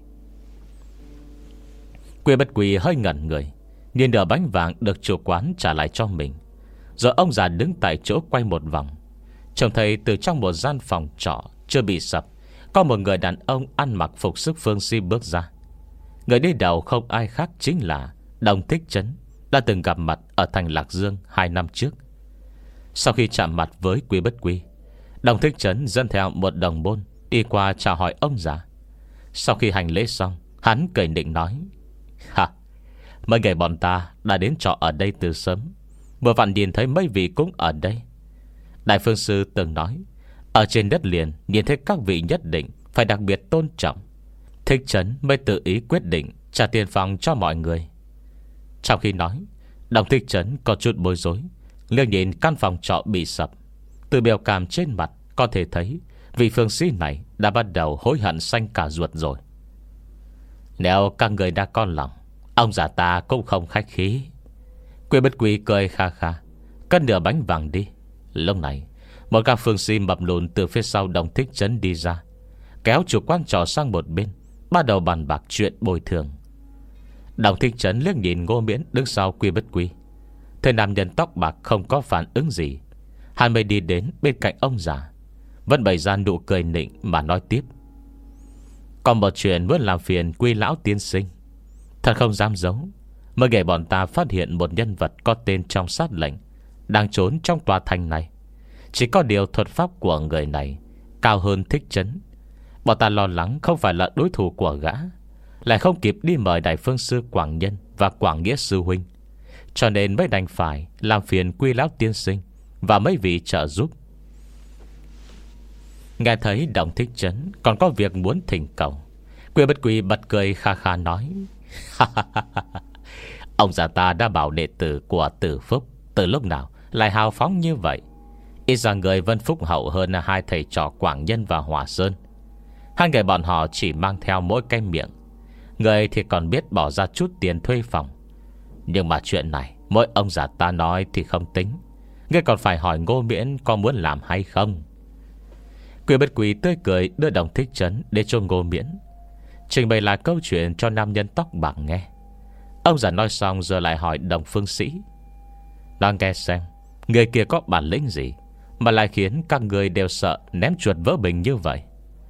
Quy Bất Quy hơi ngẩn người, nhìn nửa bánh vàng được chủ quán trả lại cho mình, Rồi ông già đứng tại chỗ quay một vòng, trông thấy từ trong một gian phòng trọ chưa bị sập, có một người đàn ông ăn mặc phục sức phương Si bước ra. Người đi đầu không ai khác chính là Đồng Thích Trấn, đã từng gặp mặt ở thành Lạc Dương hai năm trước. Sau khi chạm mặt với Quy Bất Quy, Đồng Thích Trấn dẫn theo một đồng môn đi qua chào hỏi ông già. Sau khi hành lễ xong, hắn cười nịnh nói: "Ha, mấy ngày bọn ta đã đến trọ ở đây từ sớm, vừa vặn nhìn thấy mấy vị cũng ở đây. Đại phương sư từng nói, ở trên đất liền nhìn thấy các vị nhất định phải đặc biệt tôn trọng. Thích Trấn mới tự ý quyết định trả tiền phòng cho mọi người." Trong khi nói, Đồng Thích Trấn có chút bối rối, liếc nhìn căn phòng trọ bị sập. Từ biểu cảm trên mặt có thể thấy vị phương sĩ này đã bắt đầu hối hận xanh cả ruột rồi. "Nếu các người đã con lòng, ông già ta cũng không khách khí." Quy Bất Quy cười kha kha, cất nửa bánh vàng đi. Lúc này, một các phương sĩ mập lùn từ phía sau Đồng Thích Trấn đi ra, kéo chủ quán trọ sang một bên, bắt đầu bàn bạc chuyện bồi thường. Đồng Thích Trấn liếc nhìn Ngô Miễn đứng sau Quy Bất Quy, thấy nam nhân tóc bạc không có phản ứng gì, hắn mới đi đến bên cạnh ông già, vẫn bày ra nụ cười nịnh mà nói tiếp: "Còn một chuyện muốn làm phiền Quy lão tiên sinh. Thật không dám giấu, mới ngày bọn ta phát hiện một nhân vật có tên trong sát lệnh đang trốn trong tòa thành này. Chỉ có điều thuật pháp của người này cao hơn Thích Trấn. Bọn ta lo lắng không phải là đối thủ của gã, lại không kịp đi mời Đại Phương Sư Quảng Nhân và Quảng Nghĩa Sư Huynh, cho nên mới đành phải làm phiền Quy lão tiên sinh và mấy vị trợ giúp." Nghe thấy Đồng Thích Trấn còn có việc muốn thỉnh cầu, Quy Bất Quy bật cười kha kha nói: "Ông già ta đã bảo đệ tử của Tử Phúc từ lúc nào lại hào phóng như vậy. Ít ra người Vân Phúc hậu hơn hai thầy trò Quảng Nhân và Hòa Sơn. Hai người bọn họ chỉ mang theo mỗi cái miệng, người thì còn biết bỏ ra chút tiền thuê phòng. Nhưng mà chuyện này mỗi ông già ta nói thì không tính, ngươi còn phải hỏi Ngô Miễn có muốn làm hay không." Quy Bất Quy tươi cười đưa Đồng Thích Trấn để cho Ngô Miễn trình bày lại câu chuyện cho nam nhân tóc bạc nghe. Ông già nói xong rồi lại hỏi Đồng Phương Sĩ: "Đang nghe xem, người kia có bản lĩnh gì mà lại khiến các người đều sợ ném chuột vỡ bình như vậy?"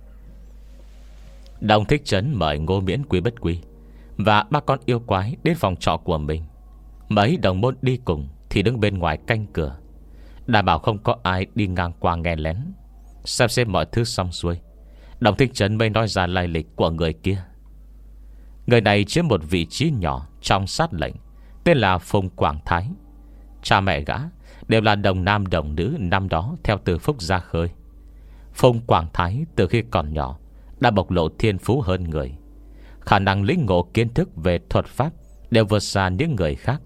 Đồng Thích Trấn mời Ngô Miễn, Quy Bất Quy và ba con yêu quái đến phòng trọ của mình. Mấy đồng môn đi cùng thì đứng bên ngoài canh cửa, đảm bảo không có ai đi ngang qua nghe lén. Xem xem mọi thứ xong xuôi, Đồng Thích Trấn mới nói ra lai lịch của người kia. Người này chiếm một vị trí nhỏ trong sát lệnh, tên là Phùng Quảng Thái. Cha mẹ gã đều là đồng nam đồng nữ năm đó theo Từ Phúc ra khơi. Phùng Quảng Thái từ khi còn nhỏ đã bộc lộ thiên phú hơn người, khả năng lĩnh ngộ kiến thức về thuật pháp đều vượt xa những người khác.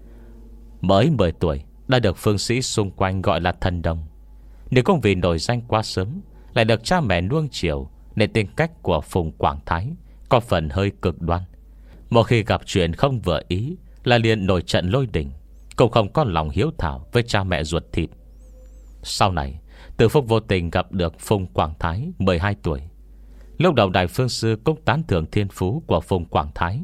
Mới mười tuổi đã được phương sĩ xung quanh gọi là thần đồng. Nếu không vì nổi danh quá sớm, lại được cha mẹ nuông chiều, nên tính cách của Phùng Quảng Thái có phần hơi cực đoan. Một khi gặp chuyện không vừa ý là liền nổi trận lôi đình, cũng không có lòng hiếu thảo với cha mẹ ruột thịt. Sau này Từ Phúc vô tình gặp được Phùng Quảng Thái mười hai tuổi. Lúc đầu Đại Phương Sư cũng tán thưởng thiên phú của Phùng Quảng Thái,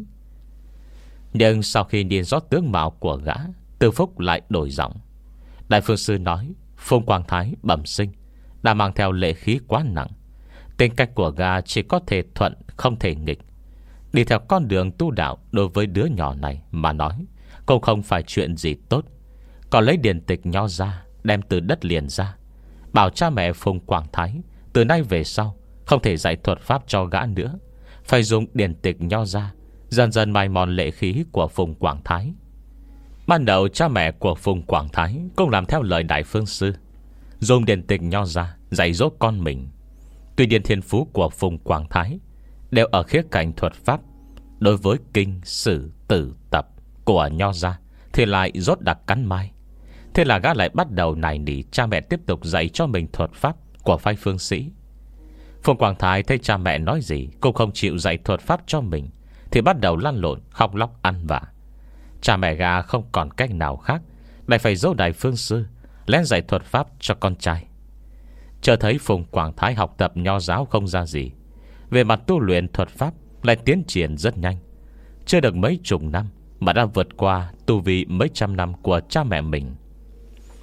nhưng sau khi nhìn rõ tướng mạo của gã, Từ Phúc lại đổi giọng. Đại Phương Sư nói Phùng Quảng Thái bẩm sinh đã mang theo lệ khí quá nặng, tính cách của gã chỉ có thể thuận không thể nghịch. Đi theo con đường tu đạo đối với đứa nhỏ này mà nói cũng không phải chuyện gì tốt. Còn lấy điển tịch nho ra, đem từ đất liền ra, bảo cha mẹ Phùng Quảng Thái từ nay về sau không thể dạy thuật pháp cho gã nữa, phải dùng điển tịch nho ra, dần dần mài mòn lệ khí của Phùng Quảng Thái. Ban đầu cha mẹ của Phùng Quảng Thái cũng làm theo lời Đại Phương Sư, dùng điển tịch nho ra dạy dỗ con mình. Tuy nhiên thiên phú của Phùng Quảng Thái đều ở khía cạnh thuật pháp, đối với kinh sử tử tập của nho ra thì lại rốt đặc cắn mai. Thế là gã lại bắt đầu nài nỉ cha mẹ tiếp tục dạy cho mình thuật pháp của phái phương sĩ. Phùng Quảng Thái thấy cha mẹ nói gì cũng không chịu dạy thuật pháp cho mình, thì bắt đầu lăn lộn khóc lóc ăn vạ. Cha mẹ gã không còn cách nào khác, lại phải dỗ Đại Phương Sư lén dạy thuật pháp cho con trai. Chờ thấy Phùng Quảng Thái học tập nho giáo không ra gì, về mặt tu luyện thuật pháp lại tiến triển rất nhanh. Chưa được mấy chục năm mà đã vượt qua tu vi mấy trăm năm của cha mẹ mình.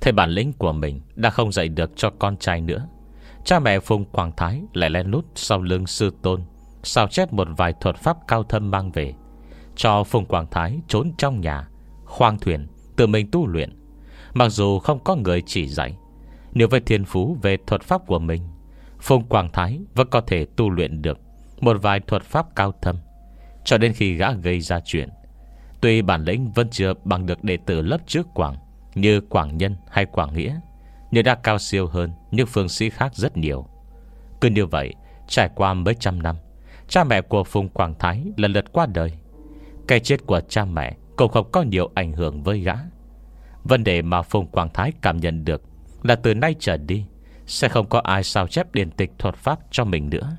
Thế bản lĩnh của mình đã không dạy được cho con trai nữa, cha mẹ Phùng Quảng Thái lại lén lút sau lưng sư tôn sao chép một vài thuật pháp cao thâm mang về, cho Phùng Quảng Thái trốn trong nhà khoang thuyền tự mình tu luyện. Mặc dù không có người chỉ dạy, nếu với thiên phú về thuật pháp của mình, Phùng Quảng Thái vẫn có thể tu luyện được một vài thuật pháp cao thâm. Cho đến khi gã gây ra chuyện, tuy bản lĩnh vẫn chưa bằng được đệ tử lớp trước Quảng như Quảng Nhân hay Quảng Nghĩa, nhưng đã cao siêu hơn những phương sĩ khác rất nhiều. Cứ như vậy, trải qua mấy trăm năm, cha mẹ của Phùng Quảng Thái lần lượt qua đời. Cái chết của cha mẹ cũng không có nhiều ảnh hưởng với gã. Vấn đề mà Phùng Quảng Thái cảm nhận được là từ nay trở đi sẽ không có ai sao chép điển tịch thuật pháp cho mình nữa.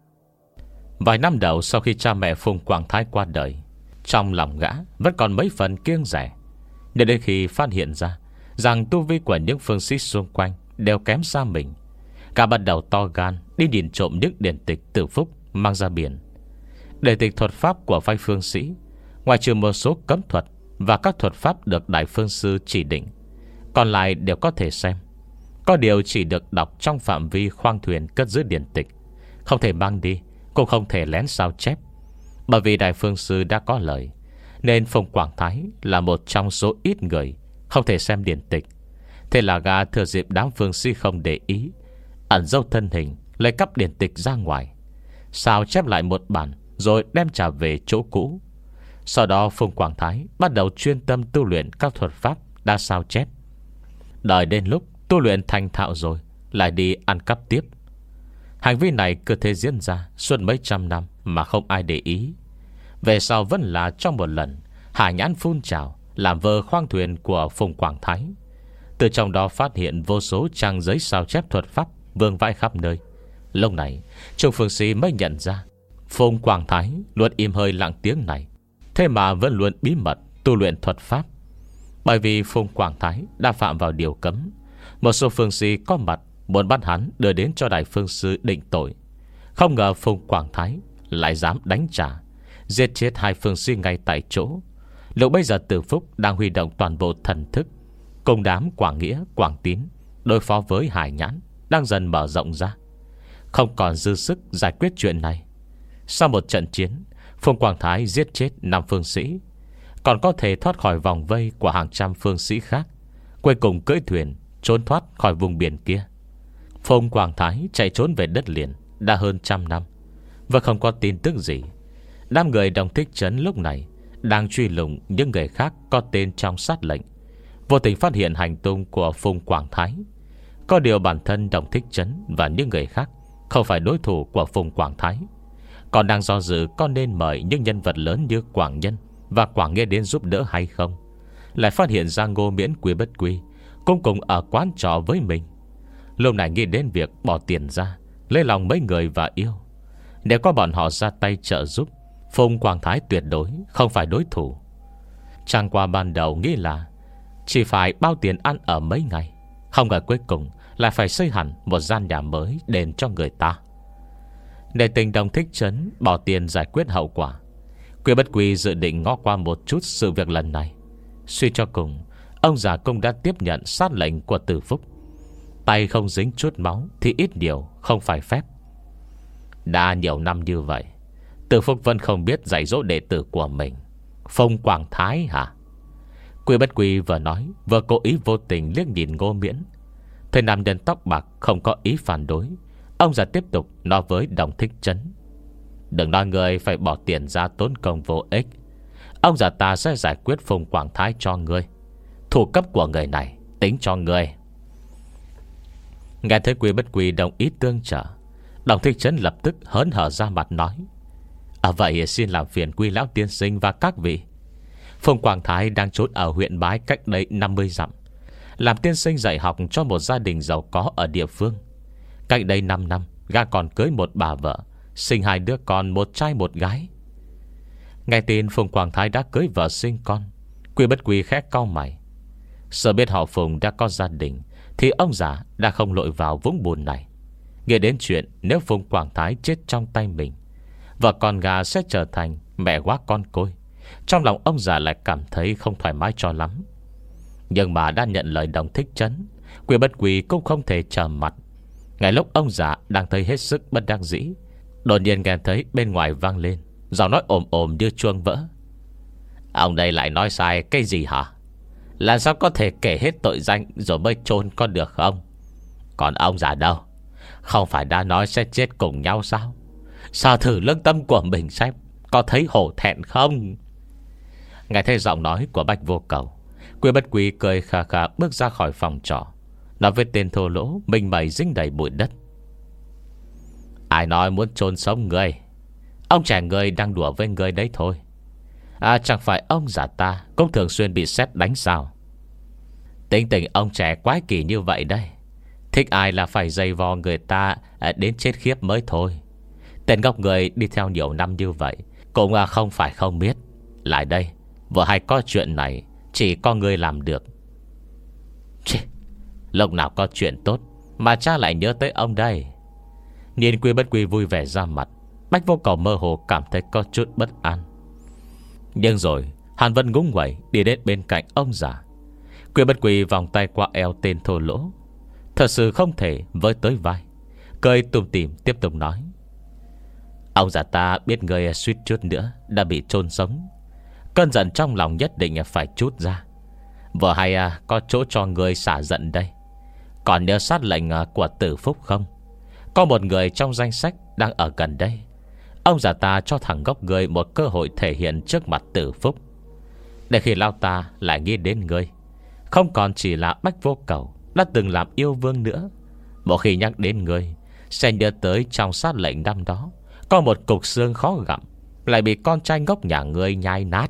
Vài năm đầu sau khi cha mẹ Phùng Quảng Thái qua đời, trong lòng gã vẫn còn mấy phần kiêng rẻ. Nhưng đến khi phát hiện ra rằng tu vi của những phương sĩ xung quanh đều kém xa mình, gã bắt đầu to gan đi điền trộm những điển tịch Tử Phúc mang ra biển. Điển tịch thuật pháp của vai phương sĩ, ngoài trừ một số cấm thuật và các thuật pháp được đại phương sư chỉ định, còn lại đều có thể xem. Có điều chỉ được đọc trong phạm vi khoang thuyền cất giữ điển tịch, không thể mang đi, cũng không thể lén sao chép. Bởi vì đại phương sư đã có lời, nên Phùng Quảng Thái là một trong số ít người không thể xem điển tịch. Thế là gã thừa dịp đám phương sĩ không để ý, ẩn dâu thân hình lấy cắp điển tịch ra ngoài, sao chép lại một bản, rồi đem trả về chỗ cũ. Sau đó Phùng Quảng Thái bắt đầu chuyên tâm tu luyện các thuật pháp đã sao chép. Đợi đến lúc tu luyện thành thạo rồi, lại đi ăn cắp tiếp. Hành vi này cứ thế diễn ra suốt mấy trăm năm mà không ai để ý. Về sau vẫn là trong một lần hải nhãn phun trào làm vờ khoang thuyền của Phùng Quảng Thái. Từ trong đó phát hiện vô số trang giấy sao chép thuật pháp vương vãi khắp nơi. Lúc này Trung phương sĩ mới nhận ra Phùng Quảng Thái luôn im hơi lặng tiếng này, thế mà vẫn luôn bí mật tu luyện thuật pháp. Bởi vì Phùng Quảng Thái đã phạm vào điều cấm, một số phương sĩ có mặt muốn bắt hắn đưa đến cho đại phương sư định tội. Không ngờ Phùng Quảng Thái lại dám đánh trả, giết chết hai phương sĩ ngay tại chỗ. Lúc bây giờ Tử Phúc đang huy động toàn bộ thần thức cùng đám Quảng Nghĩa, Quảng Tín đối phó với hải nhãn đang dần mở rộng ra, không còn dư sức giải quyết chuyện này. Sau một trận chiến, Phùng Quảng Thái giết chết năm phương sĩ, còn có thể thoát khỏi vòng vây của hàng trăm phương sĩ khác, cuối cùng cưỡi thuyền trốn thoát khỏi vùng biển kia. Phùng Quảng Thái chạy trốn về đất liền đã hơn trăm năm, và không có tin tức gì. Đám người Đồng Thích Trấn lúc này đang truy lùng những người khác có tên trong sát lệnh, vô tình phát hiện hành tung của Phùng Quảng Thái. Có điều bản thân Đồng Thích Trấn và những người khác không phải đối thủ của Phùng Quảng Thái, còn đang do dự có nên mời những nhân vật lớn như Quảng Nhân và Quảng Nghĩa đến giúp đỡ hay không. Lại phát hiện ra Ngô Miễn Quy Bất Quy cũng cùng ở quán trọ với mình. Lúc này nghĩ đến việc bỏ tiền ra lấy lòng mấy người và yêu. Nếu có bọn họ ra tay trợ giúp, Phùng Quảng Thái tuyệt đối không phải đối thủ. Chẳng qua ban đầu nghĩ là chỉ phải bao tiền ăn ở mấy ngày, không ngờ cuối cùng lại phải xây hẳn một gian nhà mới đền cho người ta. Để tình Đồng Thích Trấn bỏ tiền giải quyết hậu quả, Quy Bất Quy dự định ngó qua một chút sự việc lần này. Suy cho cùng, ông già cũng đã tiếp nhận sát lệnh của Tử Phúc. Tay không dính chút máu thì ít điều không phải phép. Đã nhiều năm như vậy, Tử Phúc vẫn không biết dạy dỗ đệ tử của mình. Phùng Quảng Thái hả? Quy Bất Quy vừa nói vừa cố ý vô tình liếc nhìn Ngô Miễn. Thời nam nhân tóc bạc không có ý phản đối, ông già tiếp tục nói với Đồng Thích Trấn: đừng nói người phải bỏ tiền ra tốn công vô ích. Ông già ta sẽ giải quyết Phùng Quảng Thái cho ngươi. Thủ cấp của người này tính cho ngươi. Nghe thấy Quy Bất Quy đồng ý tương trợ, Đồng Thích Trấn lập tức hớn hở ra mặt nói: À vậy xin làm phiền Quy lão tiên sinh và các vị. Phùng Quảng Thái đang trốn ở huyện Bái cách đây năm mươi dặm, làm tiên sinh dạy học cho một gia đình giàu có ở địa phương. Cách đây năm năm, gã còn cưới một bà vợ, sinh hai đứa con, một trai một gái. Nghe tin Phùng Quảng Thái đã cưới vợ sinh con, Quy Bất Quy khẽ cau mày. Sợ biết họ Phùng đã có gia đình thì ông già đã không lội vào vũng bùn này. Nghe đến chuyện nếu Phùng Quảng Thái chết trong tay mình, vợ con gà sẽ trở thành mẹ quá con côi, trong lòng ông già lại cảm thấy không thoải mái cho lắm. Nhưng mà đã nhận lời Đồng Thích Trấn, Quy Bất Quy cũng không thể trở mặt. Ngay lúc ông già đang thấy hết sức bất đắc dĩ, đột nhiên nghe thấy bên ngoài vang lên giọng nói ồm ồm như chuông vỡ. Ông đây lại nói sai cái gì hả? Làm sao có thể kể hết tội danh rồi mới chôn con được không? Còn ông già đâu? Không phải đã nói sẽ chết cùng nhau sao? Sao thử lương tâm của mình xem, có thấy hổ thẹn không? Nghe thấy giọng nói của Bách Vô Cầu, Quy Bất Quy cười khà khà bước ra khỏi phòng trọ, nói với tên thô lỗ mình mày dính đầy bụi đất. Ai nói muốn chôn sống người? Ông trẻ người đang đùa với người đấy thôi. À chẳng phải ông già ta cũng thường xuyên bị sét đánh sao? Tính tình ông trẻ quái kỳ như vậy đây. Thích ai là phải dày vò người ta đến chết khiếp mới thôi. Tên ngốc người đi theo nhiều năm như vậy cũng không phải không biết. Lại đây, vừa hay có chuyện này chỉ có người làm được. Chê, lúc nào có chuyện tốt mà cha lại nhớ tới ông đây. Nhìn Quy Bất Quy vui vẻ ra mặt, Bách Vô Cầu mơ hồ cảm thấy có chút bất an. Nhưng rồi Hàn Vân ngung quẩy đi đến bên cạnh ông già. Quy Bất Quy vòng tay qua eo tên thô lỗ, thật sự không thể với tới vai, cười tủm tỉm tiếp tục nói. Ông già ta biết người suýt chút nữa đã bị chôn sống, cơn giận trong lòng nhất định phải trút ra. Vừa hay có chỗ cho người xả giận đây. Còn nhớ sát lệnh của Tử Phúc không? Có một người trong danh sách đang ở gần đây. Ông già ta cho thằng gốc người một cơ hội thể hiện trước mặt Tử Phúc, để khi lao ta lại nghĩ đến người không còn chỉ là Bách Vô Cầu đã từng làm yêu vương nữa. Một khi nhắc đến người sẽ nhớ tới trong sát lệnh năm đó có một cục xương khó gặm, lại bị con trai ngốc nhà người nhai nát.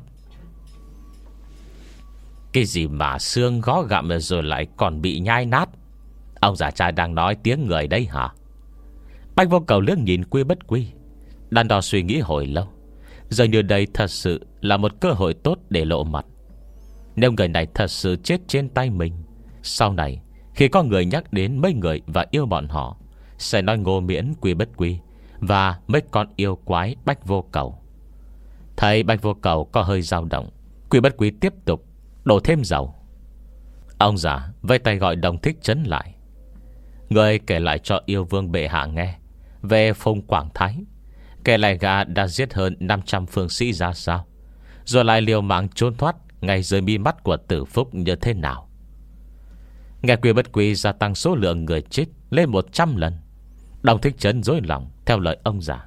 Cái gì mà xương khó gặm rồi lại còn bị nhai nát? Ông già trai đang nói tiếng người đấy hả? Bách Vô Cầu liếc nhìn Quy Bất Quy, đắn đo suy nghĩ hồi lâu. Giờ như đây thật sự là một cơ hội tốt để lộ mặt. Nếu người này thật sự chết trên tay mình, sau này khi có người nhắc đến mấy người và yêu bọn họ, sẽ nói ngô miễn Quy Bất Quy và mấy con yêu quái Bách Vô Cầu. Thấy Bách Vô Cầu có hơi dao động, Quy Bất Quy tiếp tục đổ thêm dầu. Ông già vây tay gọi Đồng Thích Trấn lại. Người kể lại cho yêu vương bệ hạ nghe về Phùng Quảng Thái, kể lại gã đã giết hơn năm trăm phương sĩ ra sao, rồi lại liều mạng trốn thoát ngay dưới mi mắt của Tử Phúc như thế nào. Nghe Quy Bất Quy gia tăng số lượng người chết lên một trăm lần, Đồng Thích Trấn rối lòng theo lời ông già.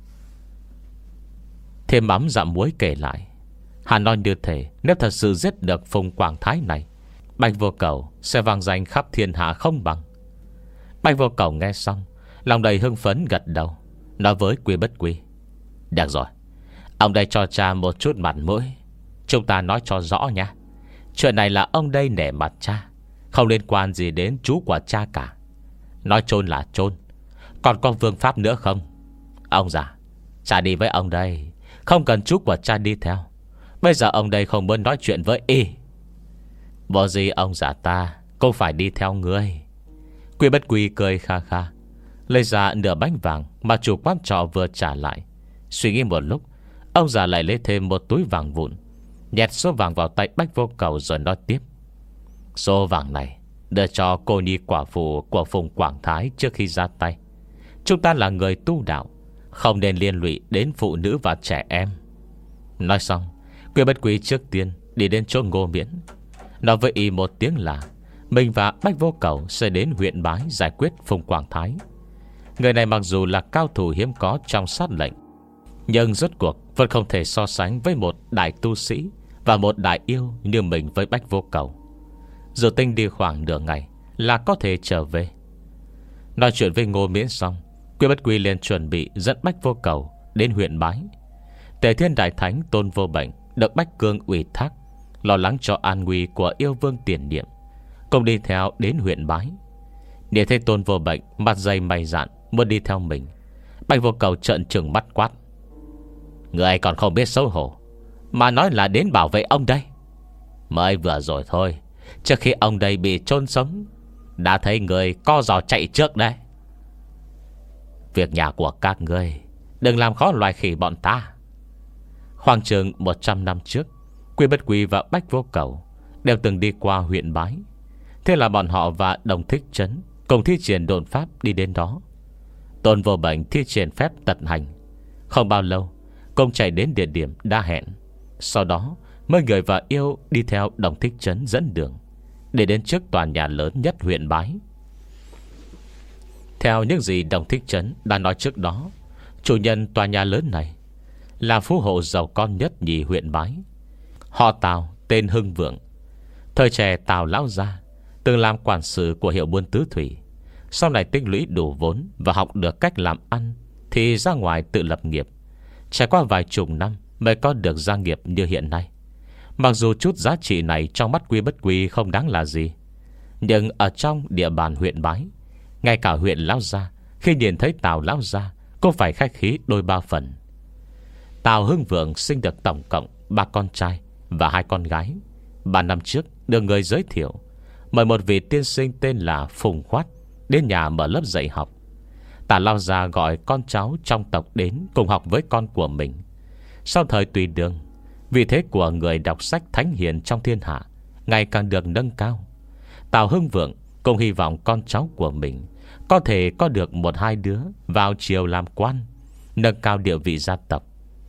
Thêm mắm dặm muối kể lại, hắn nói như thế, nếu thật sự giết được Phùng Quảng Thái này, Bạch Vô Cầu sẽ vang danh khắp thiên hạ không bằng. Bạch Vô Cầu nghe xong, lòng đầy hưng phấn gật đầu, nói với Quy Bất Quy. Được rồi, ông đây cho cha một chút mặt mũi. Chúng ta nói cho rõ nha. Chuyện này là ông đây nể mặt cha, không liên quan gì đến chú của cha cả. Nói chôn là chôn. Còn có vương pháp nữa không? Ông già, cha đi với ông đây, không cần chú của cha đi theo. Bây giờ ông đây không muốn nói chuyện với y. Vô gì ông già ta cũng phải đi theo ngươi. Quy Bất Quy cười kha kha, lấy ra nửa bánh vàng mà chủ quán trọ vừa trả lại. Suy nghĩ một lúc, ông già lại lấy thêm một túi vàng vụn, nhét số vàng vào tay Bách Vô Cầu rồi nói tiếp. Số vàng này đưa cho cô nhi quả phụ của Phùng Quảng Thái trước khi ra tay. Chúng ta là người tu đạo, không nên liên lụy đến phụ nữ và trẻ em. Nói xong, Quy Bất Quy trước tiên đi đến chỗ Ngô Miễn, nói với y một tiếng là mình và Bách Vô Cầu sẽ đến huyện Bái giải quyết Phùng Quảng Thái. Người này mặc dù là cao thủ hiếm có trong sát lệnh, nhưng rốt cuộc vẫn không thể so sánh với một đại tu sĩ và một đại yêu như mình với Bách Vô Cầu. Dù tinh đi khoảng nửa ngày là có thể trở về. Nói chuyện với Ngô Miễn xong, Quy Bất Quy liền chuẩn bị dẫn Bách Vô Cầu đến huyện Bái. Tề Thiên Đại Thánh Tôn Vô Bệnh được Bách Cương ủy thác, lo lắng cho an nguy của yêu vương Tiền Niệm, cùng đi theo đến huyện Bái. Nhìn thấy Tôn Vô Bệnh mặt dày mày dạn muốn đi theo mình, Bách Vô Cầu trợn trừng mắt quát. Người còn không biết xấu hổ mà nói là đến bảo vệ ông đây. Mới vừa rồi thôi, trước khi ông đây bị chôn sống, đã thấy người co giò chạy trước đấy. Việc nhà của các ngươi đừng làm khó loài khỉ bọn ta. Khoảng chừng một trăm năm trước, Quy Bất Quy và Bách Vô Cầu đều từng đi qua huyện Bái. Thế là bọn họ và Đồng Thích Trấn cùng thi triển độn pháp đi đến đó. Tôn Vô Bệnh thi triển phép tận hành. Không bao lâu cùng chạy đến địa điểm đã hẹn. Sau đó mấy người và yêu đi theo Đồng Thích Trấn dẫn đường để đến trước tòa nhà lớn nhất huyện Bái. Theo những gì Đồng Thích Trấn đã nói trước đó, chủ nhân tòa nhà lớn này là phú hộ giàu có nhất nhì huyện Bái. Họ Tào tên Hưng Vượng. Thời trẻ Tào lão gia từng làm quản sự của hiệu buôn tứ thủy. Sau này tích lũy đủ vốn và học được cách làm ăn thì ra ngoài tự lập nghiệp. Trải qua vài chục năm mới có được gia nghiệp như hiện nay. Mặc dù chút giá trị này trong mắt Quy Bất Quy không đáng là gì, nhưng ở trong địa bàn huyện Bái, ngay cả huyện lão gia khi nhìn thấy Tào lão gia cũng phải khách khí đôi ba phần. Tào Hưng Vượng sinh được tổng cộng ba con trai và hai con gái. Ba năm trước được người giới thiệu mời một vị tiên sinh tên là Phùng Khoát đến nhà mở lớp dạy học. Tào lão gia gọi con cháu trong tộc đến cùng học với con của mình. Sau thời tùy đường, vị thế của người đọc sách thánh hiền trong thiên hạ ngày càng được nâng cao. Tào Hưng Vượng cũng hy vọng con cháu của mình có thể có được một hai đứa vào triều làm quan, nâng cao địa vị gia tộc.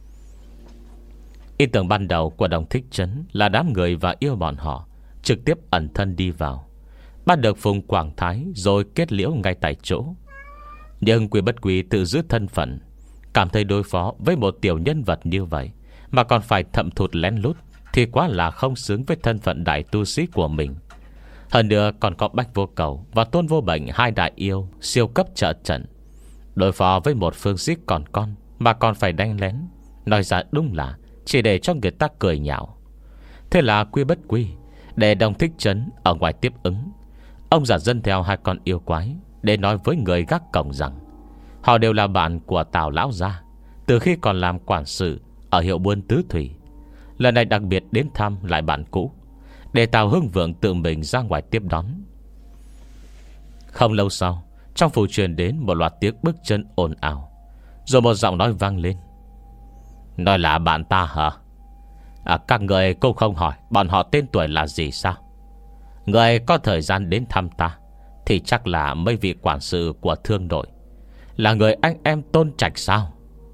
Ý tưởng ban đầu của Đồng Thích Trấn là đám người và yêu bọn họ trực tiếp ẩn thân đi vào, bắt được Phùng Quảng Thái rồi kết liễu ngay tại chỗ. Nhưng Quy Bất Quy tự giữ thân phận, cảm thấy đối phó với một tiểu nhân vật như vậy mà còn phải thậm thụt lén lút thì quá là không xứng với thân phận đại tu sĩ của mình. Hơn nữa còn có Bách Vô Cầu và Tôn Vô Bệnh, hai đại yêu siêu cấp trợ trận. Đối phó với một phương sĩ còn con mà còn phải đánh lén, nói ra đúng là chỉ để cho người ta cười nhạo. Thế là Quy Bất Quy để Đồng Thích Trấn ở ngoài tiếp ứng. Ông giả dân theo hai con yêu quái để nói với người gác cổng rằng họ đều là bạn của Tào lão gia từ khi còn làm quản sự ở hiệu buôn tứ thủy. Lần này đặc biệt đến thăm lại bạn cũ, để Tào Hưng Vượng tự mình ra ngoài tiếp đón. Không lâu sau, trong phủ truyền đến một loạt tiếng bước chân ồn ào, rồi một giọng nói vang lên: "Nói là bạn ta hả? À, các người cũng không hỏi bọn họ tên tuổi là gì sao? Người có thời gian đến thăm ta thì chắc là mấy vị quản sự của thương đội, là người anh em Tôn Trạch sao?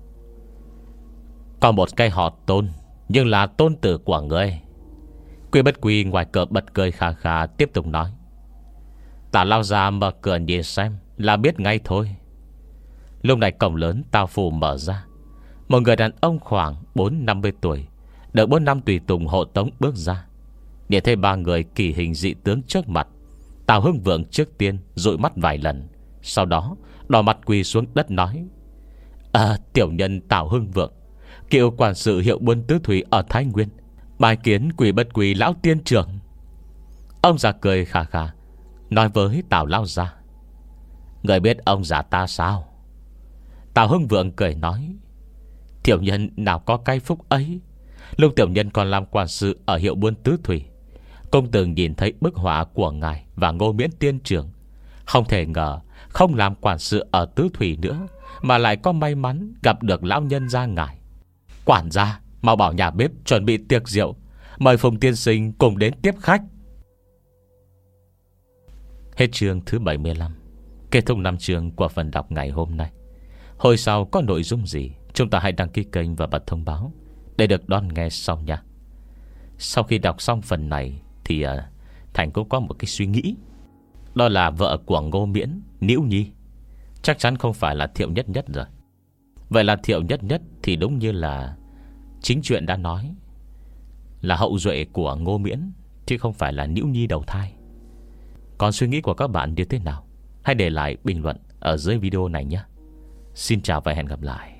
Có một cây họ Tôn, nhưng là tôn tử của người." Quy Bất Quy ngoài cửa bật cười khà khà tiếp tục nói: "Tào lao ra mở cửa nhìn xem là biết ngay thôi." Lúc này cổng lớn Tào phủ mở ra. Một người đàn ông khoảng bốn năm mươi tuổi, được bốn năm tùy tùng hộ tống bước ra. Nhìn thấy ba người kỳ hình dị tướng trước mặt, Tào Hưng Vượng trước tiên dụi mắt vài lần, sau đó đỏ mặt quỳ xuống đất nói: "À, tiểu nhân Tào Hưng Vượng, cựu quản sự hiệu buôn tứ thủy ở Thái Nguyên, bài kiến Quy Bất Quy lão tiên trưởng." Ông già cười khà khà nói với Tào lão gia: "Người biết ông già ta sao?" Tào Hưng Vượng cười nói: "Tiểu nhân nào có cái phúc ấy. Lúc tiểu nhân còn làm quản sự ở hiệu buôn tứ thủy, công từng nhìn thấy bức họa của ngài và Ngô Miễn tiên trưởng. Không thể ngờ không làm quản sự ở tứ thủy nữa mà lại có may mắn gặp được lão nhân gia ngài. Quản gia, mau bảo nhà bếp chuẩn bị tiệc rượu, mời Phùng tiên sinh cùng đến tiếp khách." Hết chương thứ bảy mươi lăm. Kết thúc năm chương của phần đọc ngày hôm nay. Hồi sau có nội dung gì, chúng ta hãy đăng ký kênh và bật thông báo để được đón nghe sau nha. Sau khi đọc xong phần này thì uh, Thành cũng có một cái suy nghĩ. Đó là vợ của Ngô Miễn, Nĩu Nhi, chắc chắn không phải là Thiệu Nhất Nhất rồi. Vậy là Thiệu Nhất Nhất thì đúng như là chính chuyện đã nói, là hậu duệ của Ngô Miễn, chứ không phải là Nĩu Nhi đầu thai. Còn suy nghĩ của các bạn như thế nào, hãy để lại bình luận ở dưới video này nhé. Xin chào và hẹn gặp lại.